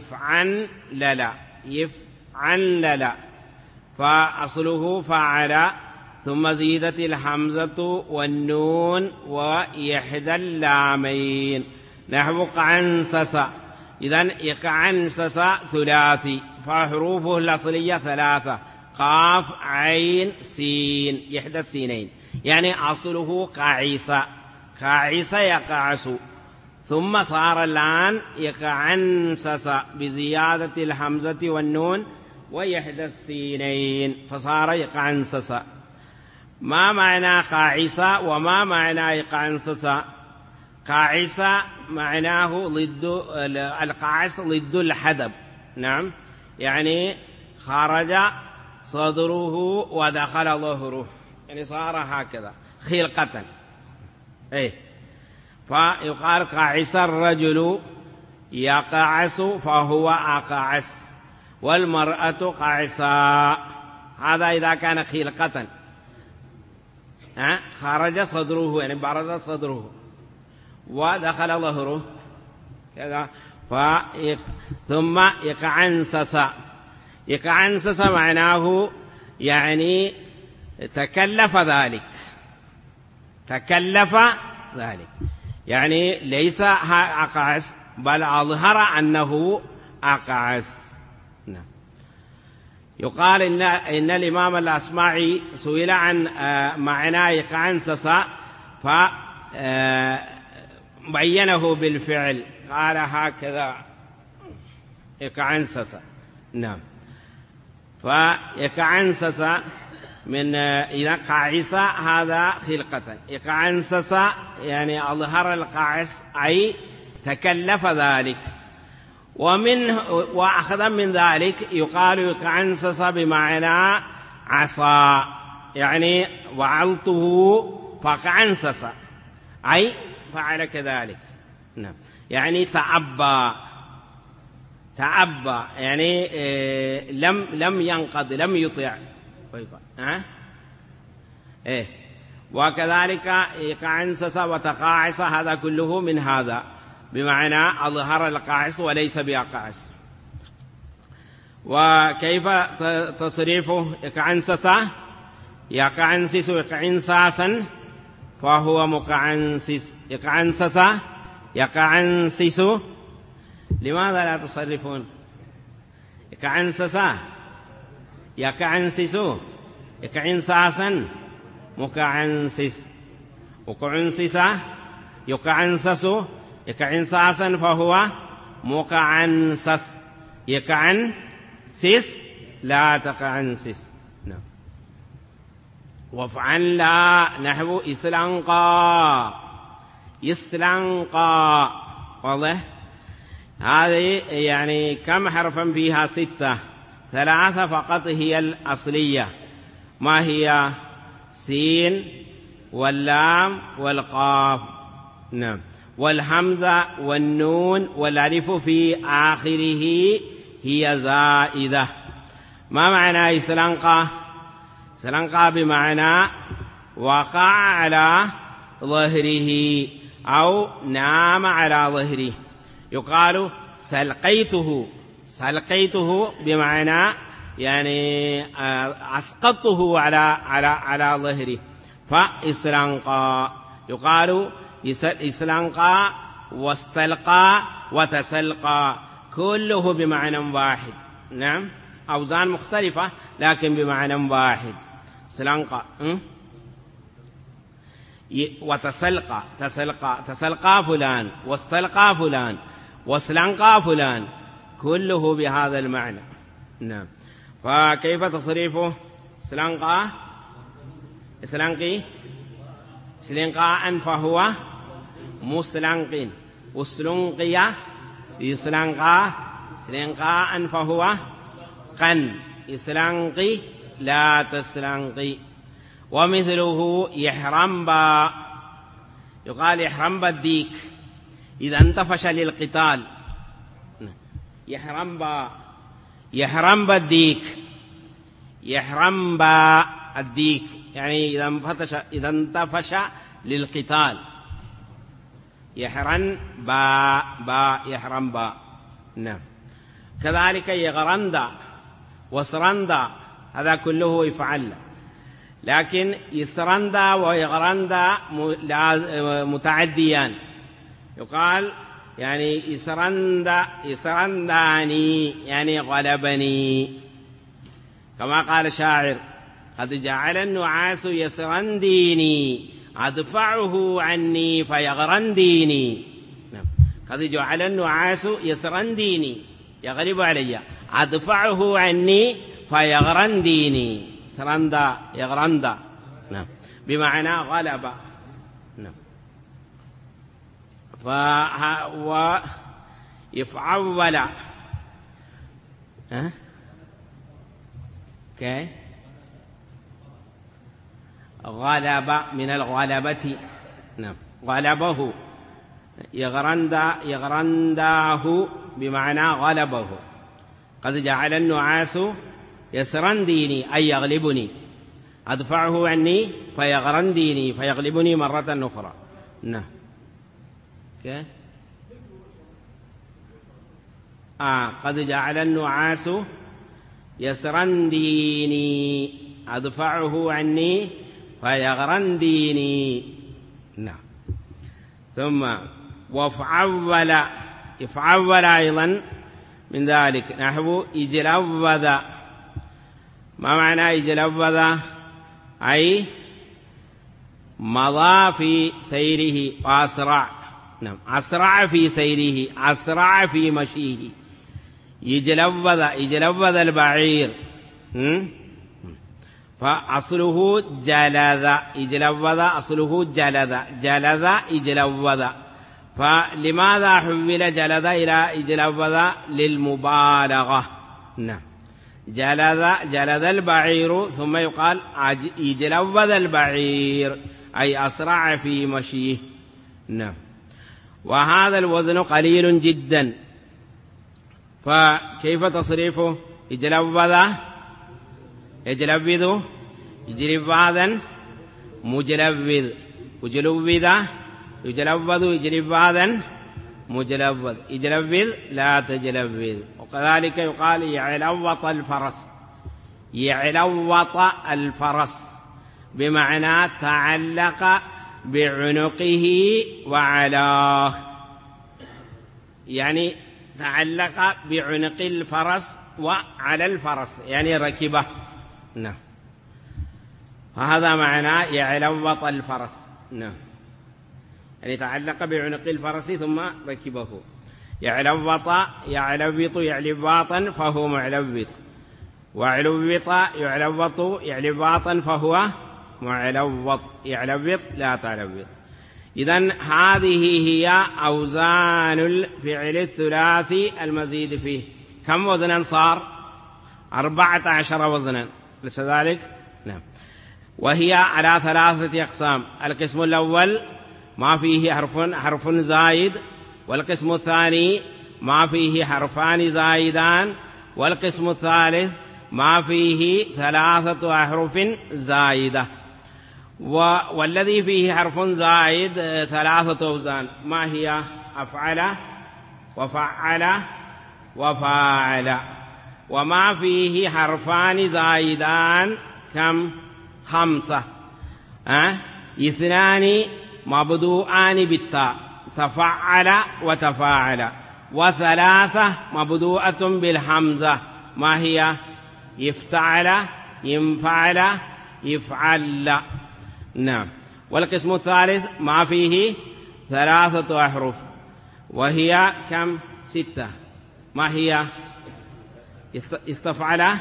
يفعنلل فأصله فعل ثم زيدت الحمزة والنون وإحدى اللامين نحو قعنسس. إذن يقعنسس ثلاثي، فحروفه الأصلية ثلاثة: قاف عين سين، إحدى السينين، يعني أصله قاعس يقعس، ثم صار الآن يقعنسس بزيادة الحمزة والنون وإحدى السينين فصار يقعنسس. ما معنى قاعس وما معنى يقعنسس؟ قاعس معناه ضد القاعس، ضد الحدب. نعم. يعني خرج صدره ودخل ظهره، يعني صار هكذا خلقة. فيقال قاعس الرجل يقعس فهو أقعس، والمرأة قاعساء. هذا إذا كان خلقة. خرج صدره يعني برز صدره ودخل ظهره كذا. ثم يقعنسس معناه يعني تكلف ذلك، يعني ليس أقعس بل أظهر أنه أقعس. نعم. يقال إن الإمام الأصمعي سئل عن معنى يقعنسس فبينه بالفعل، قال هكذا يقعنسس. نعم. فيقعنسس من إذا قاعس هذا خلقة، يقعنسس يعني أظهر القاعس أي تكلف ذلك. وأخذا من ذلك يقال يقعنسس بمعنى عصى، يعني وعلته فقعنسس أي فعل كذلك. نعم. يعني تعبى يعني لم ينقض لم يطيع. وكذلك يقعنسس وتقاعس، هذا كله من هذا بمعنى أظهر القاعس وليس بأقعس. وكيف تصريفه؟ يقعنسس يقعنسس يقعنساسا فهو مقعنسس. يقعنسس يقعنسس. لماذا لا تصرفون؟ يقعنسس يقعنسس يقعنساسا مقعنسس، وقعنسس يقعنسس يقعنساسا فهو مقعنسس. يقعنسس لا تقعنسس. نعم. وافعل لا نحو إسلنقا إسلنقا. واضح؟ هذه يعني كم حرفا فيها؟ 6. 3 فقط هي الأصلية، ما هي؟ سين واللام والقاف. نعم. والهمزة والنون والألف في آخره هي زائدة. ما معنى إسلنقا؟ إسلنقا بمعنى وقع على ظهره أو نام على ظهره. يقال سلقيته، سلقيته بمعنى يعني أسقطته على ظهره، فإسلنقا. يقال إسلنقا واستلقى وتسلقى، كله بمعنى واحد. نعم، أوزان مختلفة لكن بمعنى واحد. إسلنقا وتسلقى، تسلقى فلان، واستلقى فلان، واستلقى فلان، كله بهذا المعنى. نعم. فكيف تصريفه؟ استلقى، استلقي، استلقاء فهو مستلق، استلقي استلقى، استلقاء فهو قن، استلقي لا تستلقي. ومثله يحرمبا، يقال يحرمبا الديك إذا انتفش للقتال. يحرمبا، يحرمبا الديك، يحرمبا الديك يعني إذا انتفش للقتال. يحرن با يحرمبا. نعم. كذلك يغرندا وسرندا، هذا كله يفعل، لكن يسرندا ويغرندا متعديان. يقال يعني يسرنداني يعني غلبني، كما قال شاعر قد جعل النعاس يسرنديني أدفعه عني فيغرنديني. قد جعل النعاس يسرنديني يغلب علي أدفعه عني فيغرنديني. سرندا يغرندا، نعم، بمعنى غلب. نعم. ويفعول كي غلب من الغلبة. نعم. غلبه، يغرنداه بمعنى غلبه. قد جعل النعاس يسرنديني أي يغلبني، أدفعه عني فيغرنديني فيغلبني مرة أخرى. نعم. قد جعل النعاس يسرنديني أدفعه عني فيغرنديني. نعم. ثم وافعول، يفعول أيضا من ذلك نحو يجلوذ. ما معنى يجلوذ؟ أي مضى في سيره وأسرع. نعم. أسرع في سيره، أسرع في مشيه. يجلوذ البعير، فأصله جلذ. يجلوذ أصله جلذ، جلذ يجلوذ. فلماذا حول جلذ إلى يجلوذ؟ للمبالغة. نعم. جلذ البعير، ثم يقال يجلوذ البعير أي أسرع في مشيه. نعم. وهذا الوزن قليل جدا، فكيف تصريفه؟ يجلوذ، يجلوذ، يجلوذا، مجلوذ، وجلوذ، يجلوذ، يجلوذا، مجلوذ، يجلوذ لا تجلوذ. وكذلك يقال يعلوط الفرس، يعلوط الفرس بمعنى تعلق بعنقه وعلاه، يعني تعلق بعنق الفرس وعلى الفرس يعني ركبه. نعم. فهذا معنى يعلوط الفرس. نعم. يعني تعلق بعنق الفرس ثم ركبه. يعلوط، يعلوط يعلباطا فهو معلوط، وعلوط يعلوط يعلباطا فهو معلوط يعلوط لا تعلوط. إذن هذه هي أوزان الفعل الثلاثي المزيد فيه. كم وزنا صار؟ 14 وزنا، ليس ذلك؟ نعم. وهي على 3 أقسام. القسم الأول ما فيه حرف زايد، والقسم الثاني ما فيه حرفان زايدان، والقسم الثالث ما فيه 3 أحرف زايدة. والذي فيه حرف زايد 3 أوزان، ما هي؟ أفعل وفعل وفاعل. وما فيه حرفان زايدان كم؟ 5. 2 مبدوءان بالتاء، تفعل وتفاعل، و3 مبدوءة بالحمزة، ما هي؟ يفتعل ينفعل يفعل. نعم. والقسم الثالث ما فيه 3 أحرف، وهي كم؟ 6. ما هي؟ استفعل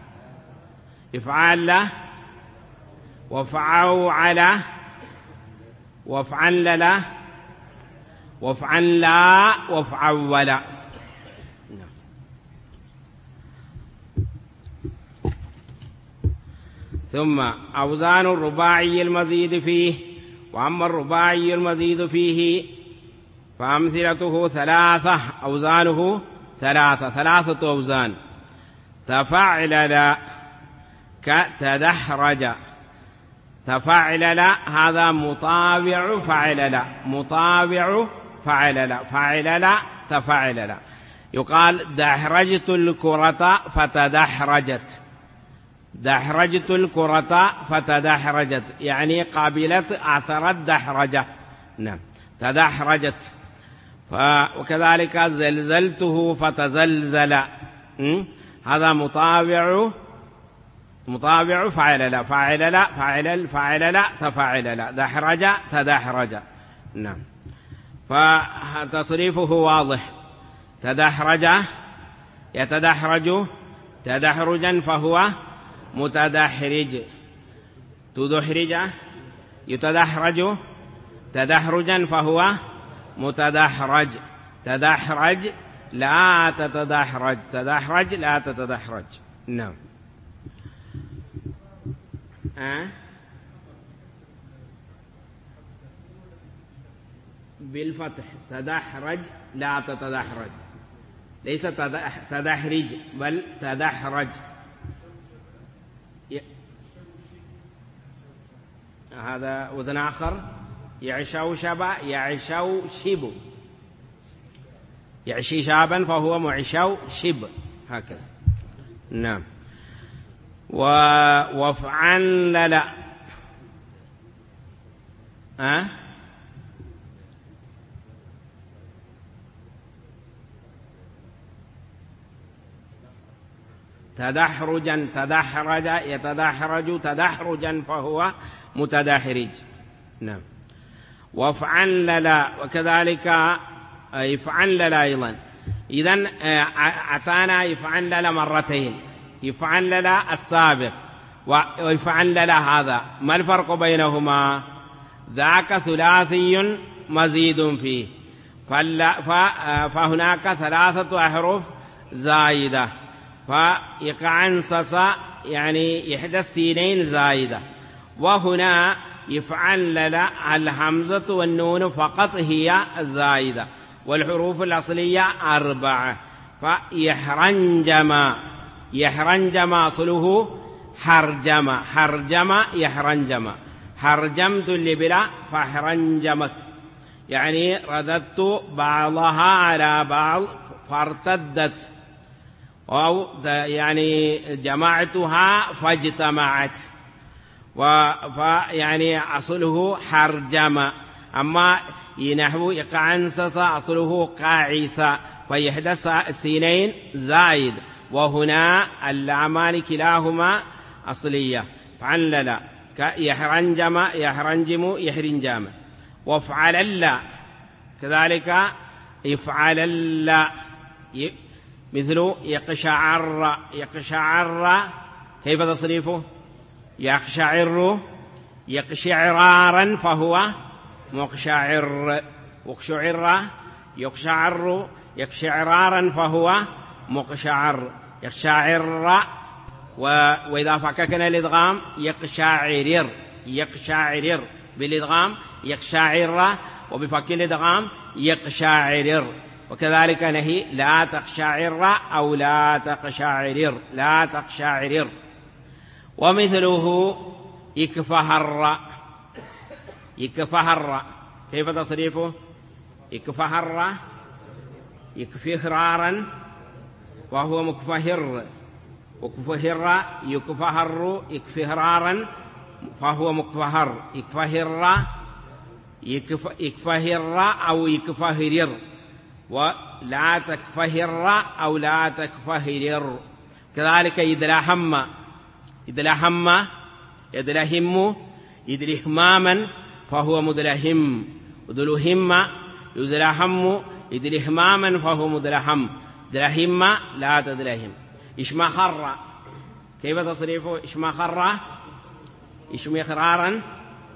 يفعل وفعل وفعل وفعل وفعول. ثم أوزان الرباعي المزيد فيه. وأما الرباعي المزيد فيه فأمثلته 3، أوزانه 3 أوزان. تفعلل كتدحرج. تفعلل هذا مطابع فعلل، مطابع فعلل، فعلل تفعلل. يقال دحرجت الكرة فتدحرجت، دحرجت الكرة فتدحرجت، يعني قابلت أثر الدحرجة. نعم، تدحرجت. وكذلك زلزلته فتزلزل، هذا مطابع فعلل، فعلل فعلل فعلل تفعلل، دحرج تدحرج. نعم. فتصريفه واضح. تدحرج يتدحرج تدحرجا فهو متدحرج. تدحرج يتدحرج تدحرجا فهو متدحرج. تدحرج لا تتدحرج، تدحرج لا تتدحرج. نعم. بالفتح، تدحرج لا تتدحرج، ليس تدحرج بل تدحرج. هذا وزن آخر. يعشوشب يعشوشب، يعشي شابا فهو معشوشب، هكذا. نعم. وفعلل تدحرجا تدحرج يتدحرج تدحرجا فهو متدحرج. نعم. وفعلل وكذلك يفعلل أيضا. إذن أتانا يفعلل مرتين، يفعلل السابق ويفعلل هذا. ما الفرق بينهما؟ ذاك ثلاثي مزيد فيه، فهناك 3 أحرف زائدة، فيقعنصص يعني إحدى السينين زائدة. وهنا يفعلل الهمزة والنون فقط هي الزائدة، والحروف الأصلية 4. فيحرنجم، يحرنجم أصله حرجم، حرجم يحرنجم، حرجمت اللبلة فحرنجمت، يعني رددت بعضها على بعض فارتدت، أو يعني جمعتها فاجتمعت. يعني أصله حرجم. أما ينحو يقعنصص أصله قاعس، فيحدث السينين زائد، وهنا اللامان كلاهما أصلية. فعلل يحرنجم يحرنجم يحرنجام. وافعلل كذلك يفعلل، مثل يقشعر، يقشعر كيف تصريفه؟ يقشعر يقشعرارا فهو مقشعر، وقشعر يقشعر، يقشعرارا فهو مقشعر، يقشعر. وإذا فككنا الإدغام يقشعرر، يقشعرر بالإدغام يقشعر، وبفك الإدغام يقشعرر. وكذلك نهي لا تقشعر أو لا تقشعرر، لا تقشعرر. ومثله يكفهر، يكفهر كيف تصريفه؟ يكفهر يكفهرارا وهو مكفهر، وكفهر يكفهر يكفهرارا فهو مكفهر، يكفهر يكفهر أو يكفهرر، ولا تكفهر أو لا تكفهرر. كذلك يدلهم، يدلهم يدلهم يدلهماما فهو مدلهم، ودلهم يدلهم يدلهماما فهو مدلهم، دلهم لا تدلهم. إشمخر كيف تصريفه؟ إشمخر إشمخرارا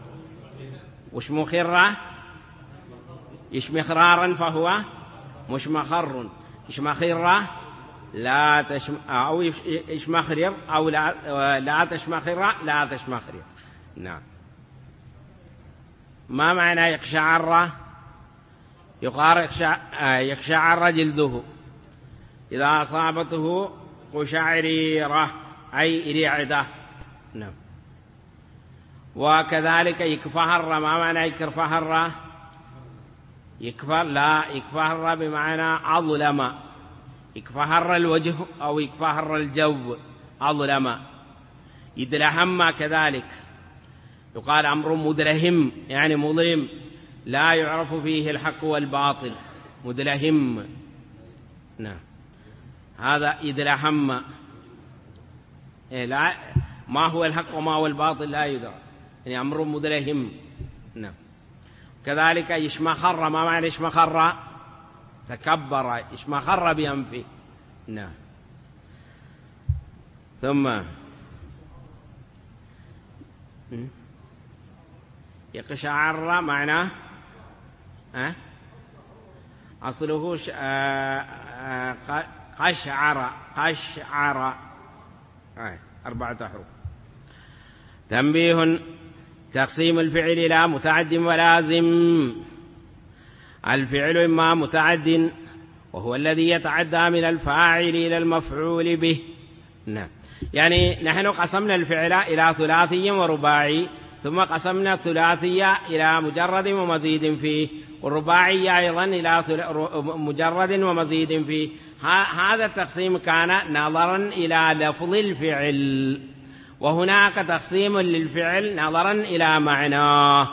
وشمخر إشمخرارا فهو مشمخر، إشمخر لا أو إشمخرر أو لا تشمخر لا تشمخرر. نعم. ما معنى يقشعر؟ يقال يقشعر جلده إذا أصابته قشعريرة أي رعدة. نعم. وكذلك يكفهر، ما معنى يكفهر؟ يكفر لا يكفهر بمعنى أظلم، يكفهر الوجه أو يكفهر الجو، أظلم. يدلهم كذلك يقال أمر مدلهم يعني مظلم لا يعرف فيه الحق والباطل، مدلهم. نعم. هذا يدلهم لا ما هو الحق وما هو الباطل لا يدرى، يعني أمر مدلهم. نعم. كذلك يشمخر، ما معنى يشمخر؟ تكبر، يشمخر بأنفه. نعم. ثم يقشعر معناه أصله قشعر، قشعر 4 حروف. تنبيه: تقسيم الفعل إلى متعد ولازم. الفعل إما متعد وهو الذي يتعدى من الفاعل إلى المفعول به. نعم. يعني نحن قسمنا الفعل إلى ثلاثي ورباعي، ثم قسمنا الثلاثي إلى مجرد ومزيد فيه، والرباعي أيضا إلى مجرد ومزيد فيه. هذا التقسيم كان نظرا إلى لفظ الفعل، وهناك تقسيم للفعل نظرا إلى معناه.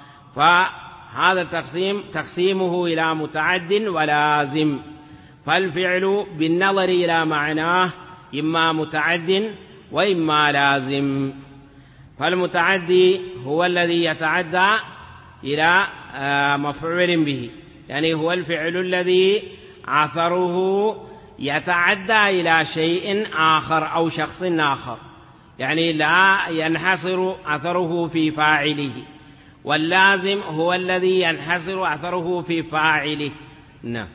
فهذا التقسيم تقسيمه إلى متعد ولازم. فالفعل بالنظر إلى معناه إما متعد وإما لازم. فالمتعدي هو الذي يتعدى إلى مفعول به، يعني هو الفعل الذي أثره يتعدى إلى شيء آخر أو شخص آخر، يعني لا ينحصر أثره في فاعله. واللازم هو الذي ينحصر أثره في فاعله. نعم.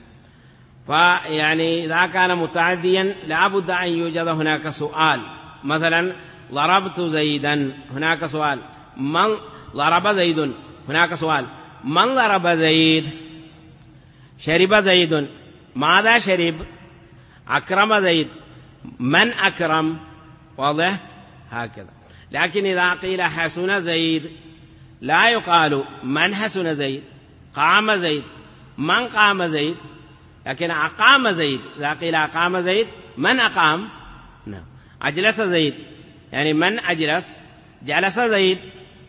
فيعني إذا كان متعديا لا بد أن يوجد هناك سؤال. مثلا ضربت زيدا، هناك سؤال. من ضرب زيد؟ هناك سؤال. من ضرب زيد؟ شرب زيد، ماذا شرب؟ أكرم زيد، من أكرم؟ واضح؟ هكذا. لكن إذا قيل حسن زيد لا يقال من حسن زيد، قام زيد، من قام زيد، لكن أقام زيد. إذا قيل أقام زيد من أقام؟ نعم. أجلس زيد، يعني من أجلس؟ جلس زيد،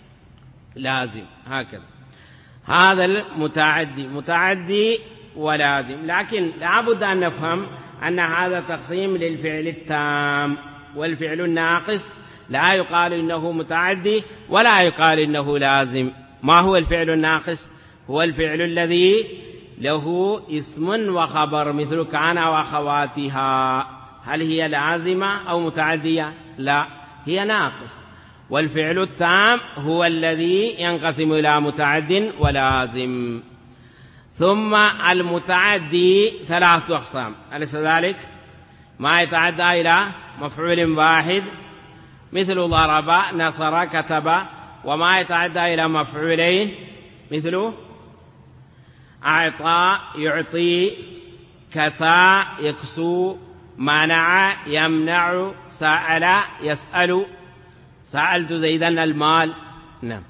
لازم. هكذا. هذا المتعدي متعدي ولازم. لكن لابد أن نفهم أن هذا تقسيم للفعل التام، والفعل الناقص لا يقال إنه متعدي ولا يقال إنه لازم. ما هو الفعل الناقص؟ هو الفعل الذي له اسم وخبر، مثل كان وأخواتها. هل هي لازمة أو متعدية؟ لا، هي ناقص. والفعل التام هو الذي ينقسم إلى متعد ولازم. ثم المتعدي 3 أقسام، أليس ذلك؟ ما يتعدى إلى مفعول واحد مثل ضرب نصر كتب، وما يتعدى إلى مفعولين مثل أعطى يعطي كسى يكسو منع يمنع سأل يسأل. سألت زيدا المال. نعم.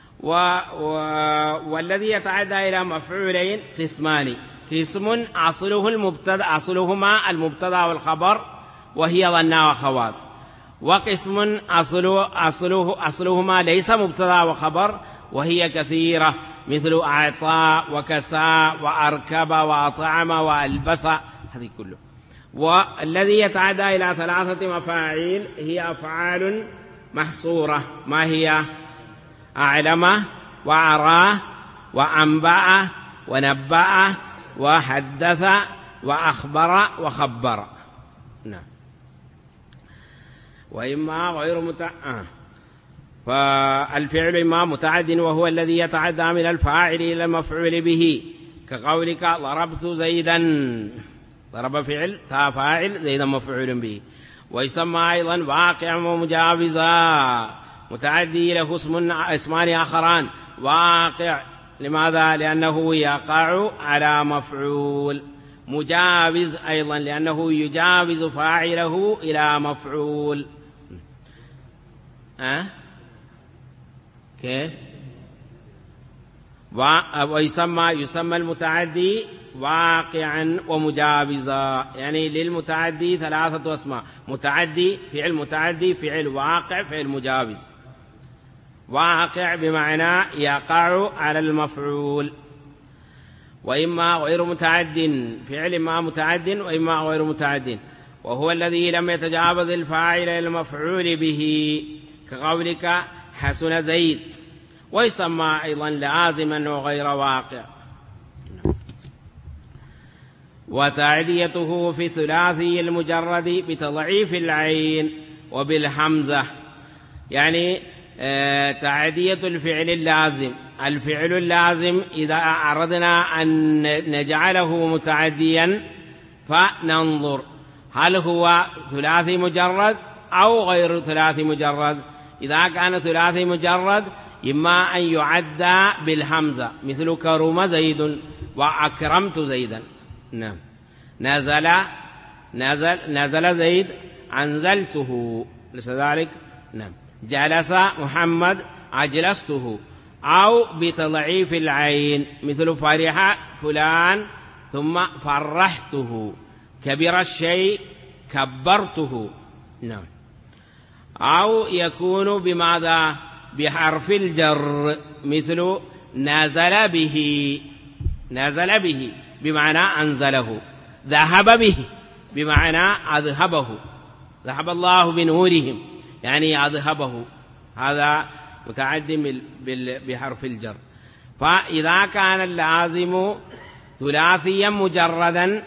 والذي يتعدى إلى مفعولين قسمان: قسم أصلهما المبتدأ والخبر وهي ظنا وخوات، وقسم أصلهما ليس مبتدأ وخبر وهي كثيرة مثل أعطى وكسى وأركب وأطعم وألبس، هذه كله. والذي يتعدى إلى 3 مفاعيل هي أفعال محصورة، ما هي؟ أعلم وأرى وأنبأ ونبأ وحدث وأخبر وخبر. نعم. وإما غير فالفعل إما متعد وهو الذي يتعدى من الفاعل إلى المفعول به، كقولك ضربت زيدا، ضرب فعل فاعل زيدا مفعول به. ويسمى أيضا واقع ومجاوزا، متعدي له اسمان آخران: واقع لماذا؟ لأنه يقع على مفعول. مجاوز أيضا لأنه يجاوز فاعله إلى مفعول. كيف؟ ويسمى المتعدي واقعا ومجاوزا، يعني للمتعدي 3 أسماء: متعدي، فعل متعدي، فعل واقع، فعل مجاوز. واقع بمعنى يقع على المفعول. وإما غير متعد، فعل إما متعد وإما غير متعد، وهو الذي لم يتجاوز الفاعل إلى المفعول به، كقولك حسن زيد. ويسمى أيضا لازما وغير واقع. وتعديته في ثلاثي المجرد بتضعيف العين وبالحمزة، يعني تعدية الفعل اللازم. الفعل اللازم إذا أردنا أن نجعله متعديا فننظر هل هو ثلاثي مجرد أو غير ثلاثي مجرد. إذا كان ثلاثي مجرد إما أن يعدى بالحمزة مثل كرم زيد وأكرمت زيدا. نعم. نزل زيد أنزلته، ليس ذلك؟ نعم. جلس محمد أجلسته. أو بتضعيف العين مثل فرح فلان ثم فرحته. كبر الشيء كبرته. نعم. أو يكون بماذا؟ بحرف الجر مثل نزل به. نزل به بمعنى أنزله. ذهب به بمعنى أذهبه. ذهب الله بنورهم يعني أذهبه. هذا متعد بحرف الجر. فإذا كان اللازم ثلاثيا مجردا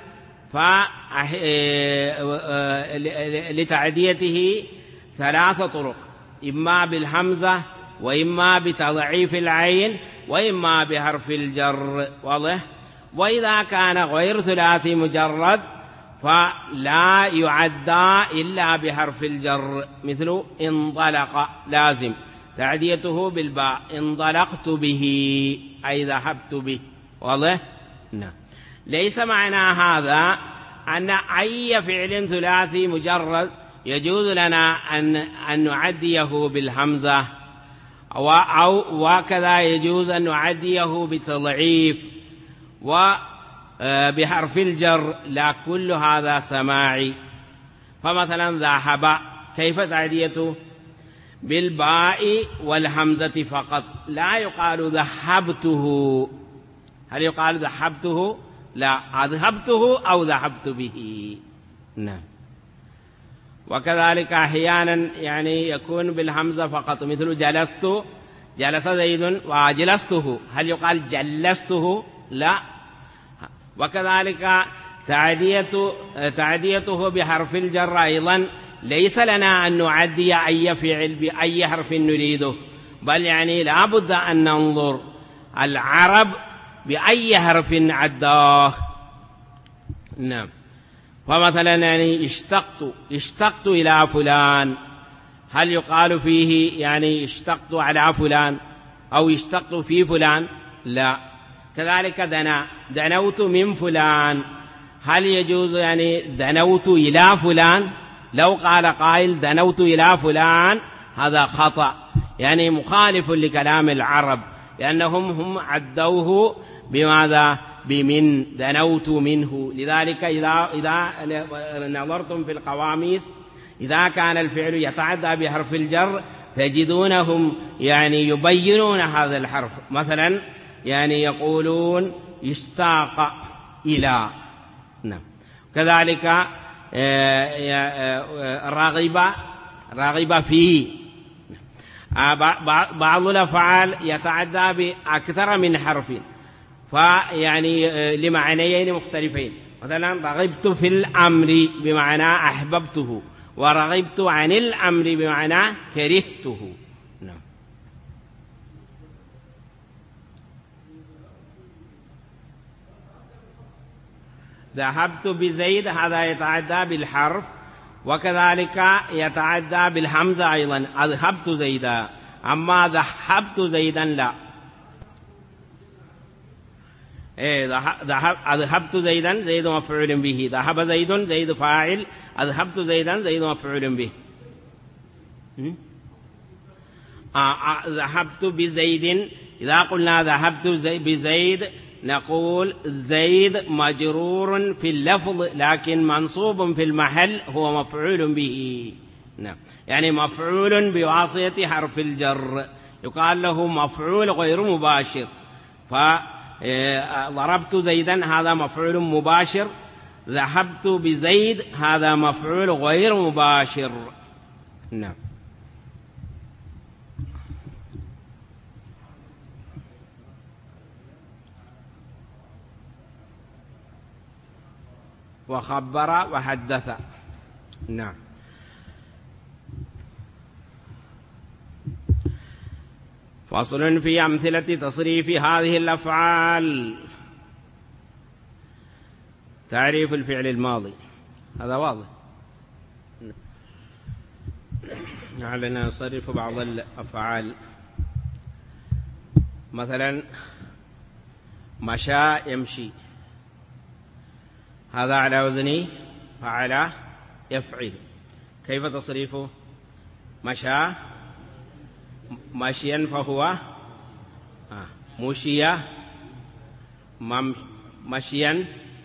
لتعديته 3 طرق: إما بالحمزة وإما بتضعيف العين وإما بحرف الجر. واضح؟ وإذا كان غير ثلاثي مجرد فلا يعدى إلا بحرف الجر مثل انطلق لازم تعديته بالباء: انطلقت به أي ذهبت به. واضح؟ نعم. ليس معنى هذا أن أي فعل ثلاثي مجرد يجوز لنا أن نعديه بالحمزة، أو وكذا يجوز أن نعديه بتضعيف وبحرف الجر، لا، كل هذا سماعي. فمثلا ذهب كيف تعديته؟ بالباء والحمزة فقط، لا يقال ذهبته. هل يقال ذهبته؟ لا، أذهبته أو ذهبت به. نعم. وكذلك أحيانا يعني يكون بالحمزة فقط مثل جلست، جلس زيد وجلسته. هل يقال جلسته؟ لا. وكذلك تعديته بحرف الجر أيضا ليس لنا أن نعدي أي فعل بأي حرف نريده، بل يعني لا بد أن ننظر العرب بأي حرف عداه. نعم. فمثلا يعني اشتقت إلى فلان، هل يقال فيه يعني اشتقت على فلان أو اشتقت في فلان؟ لا. كذلك دنوت من فلان، هل يجوز يعني دنوت إلى فلان؟ لو قال قائل دنوت إلى فلان هذا خطأ، يعني مخالف لكلام العرب، لأنهم عدوه بماذا؟ بمن، دنوت منه. لذلك إذا نظرتم في القواميس إذا كان الفعل يتعدى بحرف الجر تجدونهم يعني يبينون هذا الحرف، مثلا يعني يقولون اشتاق إلى. نعم. كذلك رغب فيه. بعض الأفعال يتعدى بأكثر من حرف، فيعني لمعنيين مختلفين. مثلا رغبت في الأمر بمعنى أحببته، ورغبت عن الأمر بمعنى كرهته. نعم. ذهبت بزيد هذا يتعدى بالحرف، وكذلك يتعدى بالهمزة أيضا، أذهبت زيدا. أما ذهبت زيدا لا. أذهبت زيدا، زيد مفعول به، ذهب زيد، زيد فاعل، أذهبت زيدا، زيد مفعول به. ذهبت بزيد، إذا قلنا ذهبت بزيد نقول زيد مجرور في اللفظ لكن منصوب في المحل، هو مفعول به. نعم. يعني مفعول بواسطة حرف الجر، يقال له مفعول غير مباشر. ضربت زيدا هذا مفعول مباشر، ذهبت بزيد هذا مفعول غير مباشر. نعم. وخبر وحدث. نعم. فصل في أمثلة تصريف هذه الأفعال. تعريف الفعل الماضي هذا واضح، لعلنا نصرف بعض الأفعال. مثلا مشى يمشي، هذا على وزن فعل يفعل. كيف تصريفه؟ مشى مشيا فهو مشي، مشيا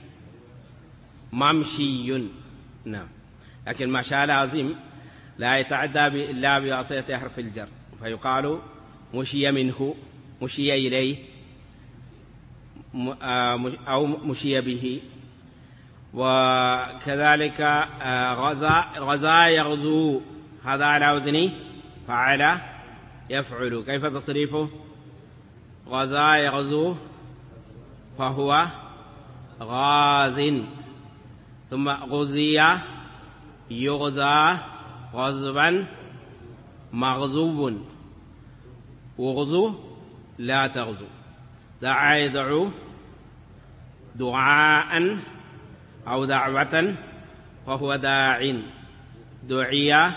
ممشي. نعم. لكن مشى لازم لا يتعدى إلا بواسطة حرف الجر، فيقال مشي منه، مشي إليه، أو مشي به. وكذلك غزا يغزو، هذا على وزن فعل يفعل. كيف تصريفه؟ غزا يغزو فهو غاز، ثم غزي يغزى غزبا مغزوب، وغزو لا تغزو. دعا يدعو دعاء أو دعوة فهو داع، دعي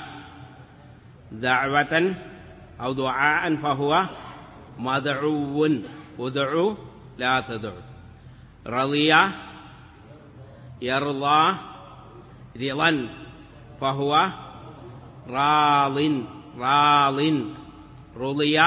دعوة أو دعاء فهو مدعو، ودعو لا تدعو. رضي يرضى رضا فهو راض، رضي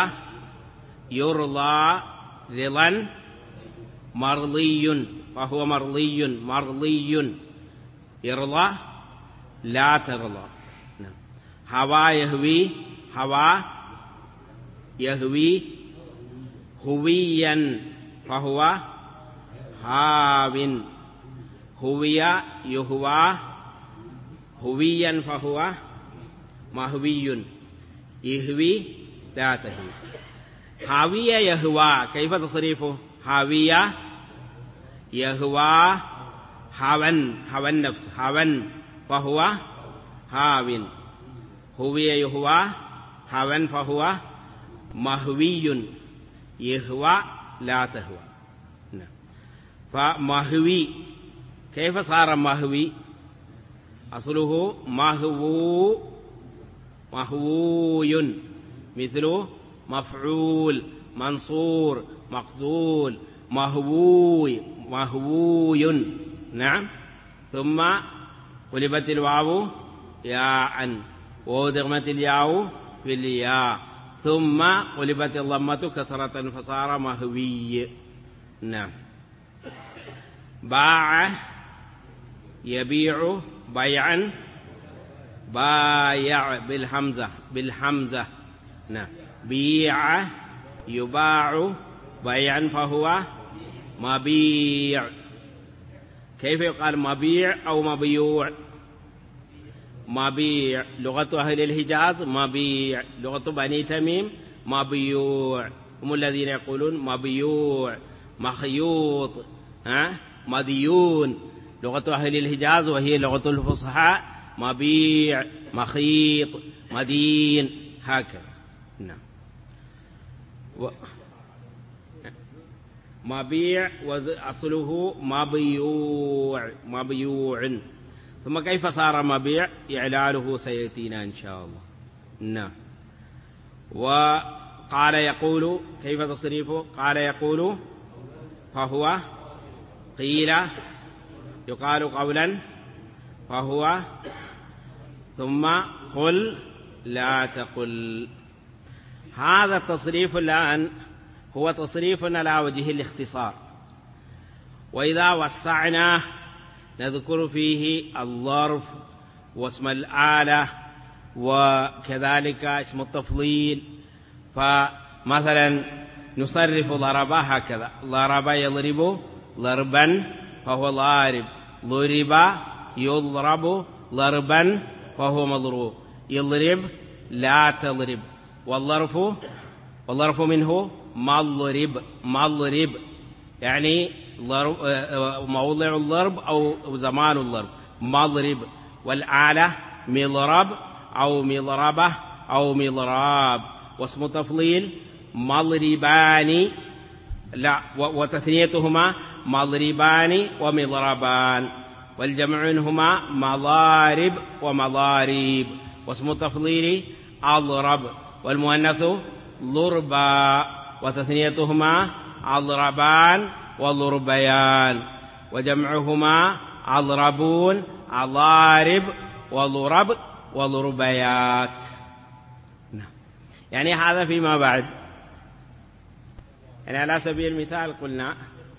يرضى رضا مرضي فهو مرضي، يرضى لا ترضى. هوى يهوي هويا فهو هاو، هوي يهوى هويا فهو مهوي، يهوي لا تهوي. هاوية يهوى كيف تصريفه؟ هاوية يهوى هوى النفس، هوى فهو هاو هوي يهوى هوا فهو مهوي يهوى لا تهوى. فمهوي كيف صار مهوي؟ أصله مهوي مثل مفعول منصور مقتول مهوي. نعم. ثم قلبت الواو ياء وأدغمت الياء في الياء ثم قلبت الضمة كسرة فصار مهوي. نعم. باع يبيع بيعا بايع بالحمزة. نعم. بيع يباع بيعا فهو مبيع. كيف يقال مبيع أو مبيوع؟ مبيع لغة أهل الحجاز مبيع، لغة بني تميم مبيوع، هم الذين يقولون مبيوع مخيوط مديون. لغة أهل الحجاز وهي لغة الفصحاء مبيع مخيط مدين هكذا. نعم. مبيع وأصله مبيوع. ثم كيف صار مبيع؟ إعلاله سيأتينا إن شاء الله. نعم. وقال يقول كيف تصريفه؟ قال يقول فهو قيل يقال قولا فهو ثم قل لا تقل. هذا التصريف الآن هو تصريف على وجه الاختصار، وإذا وسعناه نذكر فيه الظرف واسم الآلة وكذلك اسم التفضيل. فمثلا نصرف ضرب هكذا: ضرب يضرب ضربا فهو ضارب، ضرب يضرب ضربا فهو مضروب، يضرب لا تضرب. والظرف منه مضرب يعني موضع الضرب أو زمان الضرب مضرب. والآلة مضرب أو مضربة أو مضراب. واسم تفضيل مضربان لا وتثنيتهما مضربان ومضربان، والجمع منهما مضارب ومضاريب. واسم تفضيل أضرب والمؤنث ضربا، وتثنيتهما أضربان وضربيان، وجمعهما أضربون أضارب وضرب وضربيات. يعني هذا فيما بعد، يعني على سبيل المثال قلنا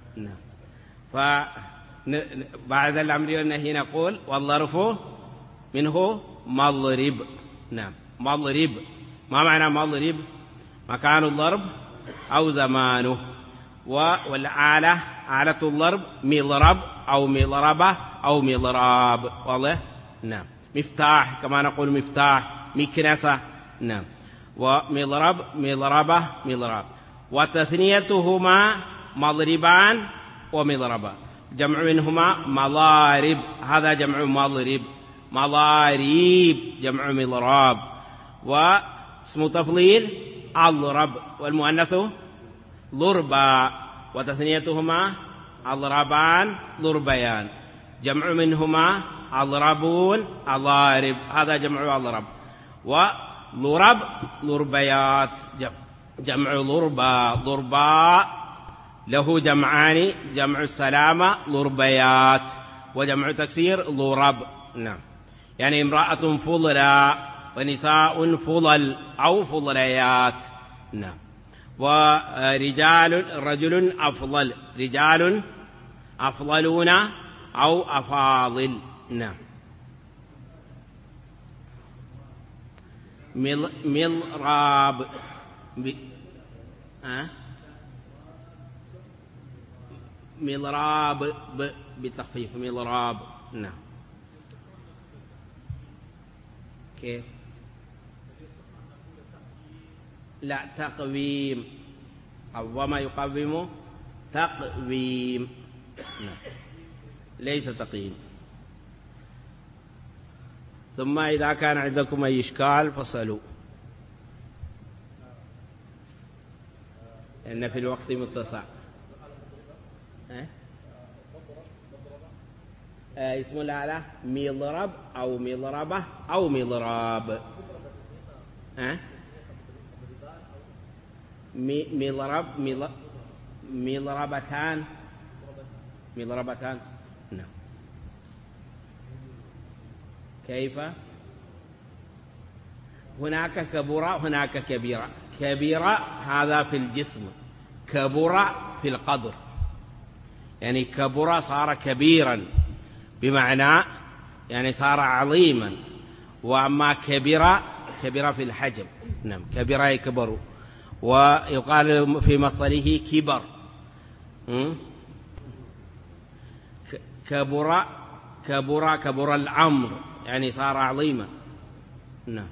فبعد الأمر والنهي نقول والظرف منه مضرب. نعم. مضرب ما معنى مضرب؟ مكان الضرب أو زمانه. والآلة آلة الضرب مضرب أو مضربة أو مضراب. واضح؟ نعم. مفتاح كما نقول مفتاح، مكنسة. نعم. ومضرب مضربة مضراب. وتثنيتهما مضربان ومضربان، جمع منهما مضارب، هذا جمع مضرب. مضاريب جمع مضراب. واسم تفضيل أضرب والمؤنث ضربا، وتثنيتهما أضربان ضربيان، جمع منهما أضربون أضارب، هذا جمع أضرب. وضرب ضربيات جمع ضربا. ضربا له جمعان: جمع السلامة ضربيات، وجمع تكسير ضرب. نعم. يعني امرأة فضلا ونساء فضل أو فضليات. نعم. رجل أفضل، رجال أفضلون أو أفاضل. نعم. مضراب مضراب بتخفيف مضراب. نعم. كيف؟ لا تقويم، قوم يقوم تقويم. نعم. ليس تقييم. ثم إذا كان عندكم أي إشكال فصلوا، لأن في الوقت متسع. اسم الآلة مضرب أو مضربة أو مضراب. مضربتان. نعم. كيف؟ هناك كبرى هناك كبيرة. كبيرة هذا في الجسم، كبرى في القدر، يعني كبرى صار كبيرا بمعنى يعني صار عظيما، وأما كبيرة في الحجم. نعم، كبيرة يكبر، ويقال في مصدره كبر. كبر الأمر يعني صار عظيما. نعم.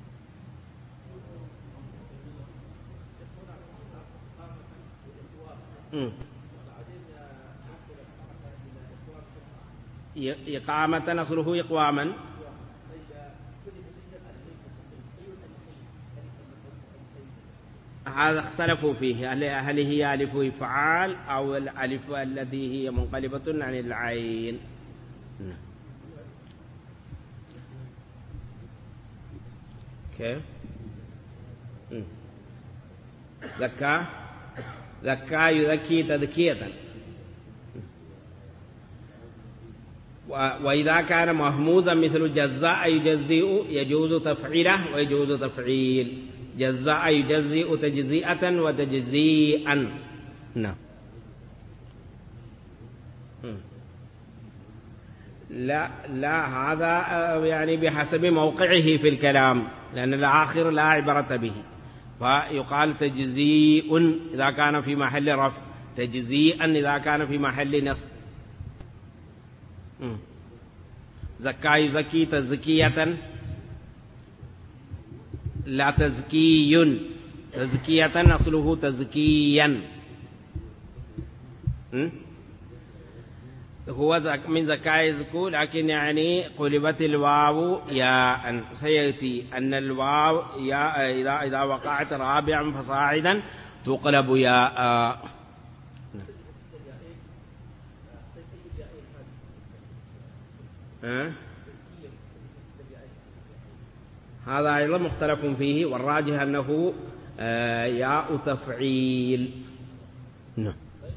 إقامة نصره إقواما. هذا اختلفوا فيه، هل هي ألف إفعال أو الألف التي هي منقلبة عن العين. كيف؟ زكى يزكي تزكية. وإذا كان مهموزا مثل جزاء يجزئ يجوز تفعيله ويجوز تفعيل. جزاء يجزئ تجزئة وتجزيئا. نعم. لا هذا يعني بحسب موقعه في الكلام، لأن الآخر لا عبرة به، فيقال تجزيء إذا كان في محل رفع، تجزيئا إذا كان في محل نصب. زكى يزكي تزكية، لا تزكي. تزكية أصله تزكيا. هو من زكاة يزكو، لكن يعني قلبت الواو ياء. سيأتي أن الواو ياء إذا وقعت رابعا فصاعدا تقلب ياء. هذا أيضا مختلف فيه، والراجح أنه ياء تفعيل. نعم.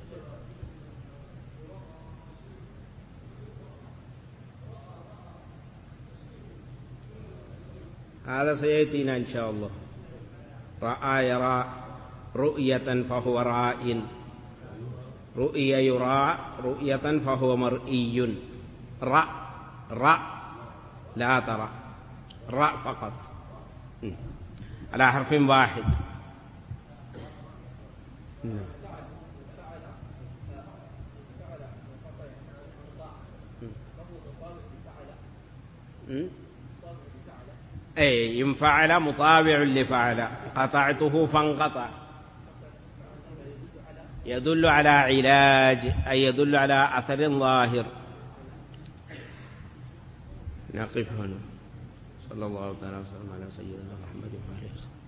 هذا سيأتينا إن شاء الله. رأى يرى رؤية فهو راء، رؤية يرى رؤية فهو مرئي. رأ لا ترى، رأ فقط على حرف واحد. أي ينفعل مطابع لفعل، قطعته فانقطع، يدل على علاج أي يدل على أثر ظاهر. نقف هنا. صلى الله عليه وسلم على سيدنا محمد وعلى آله وسلم.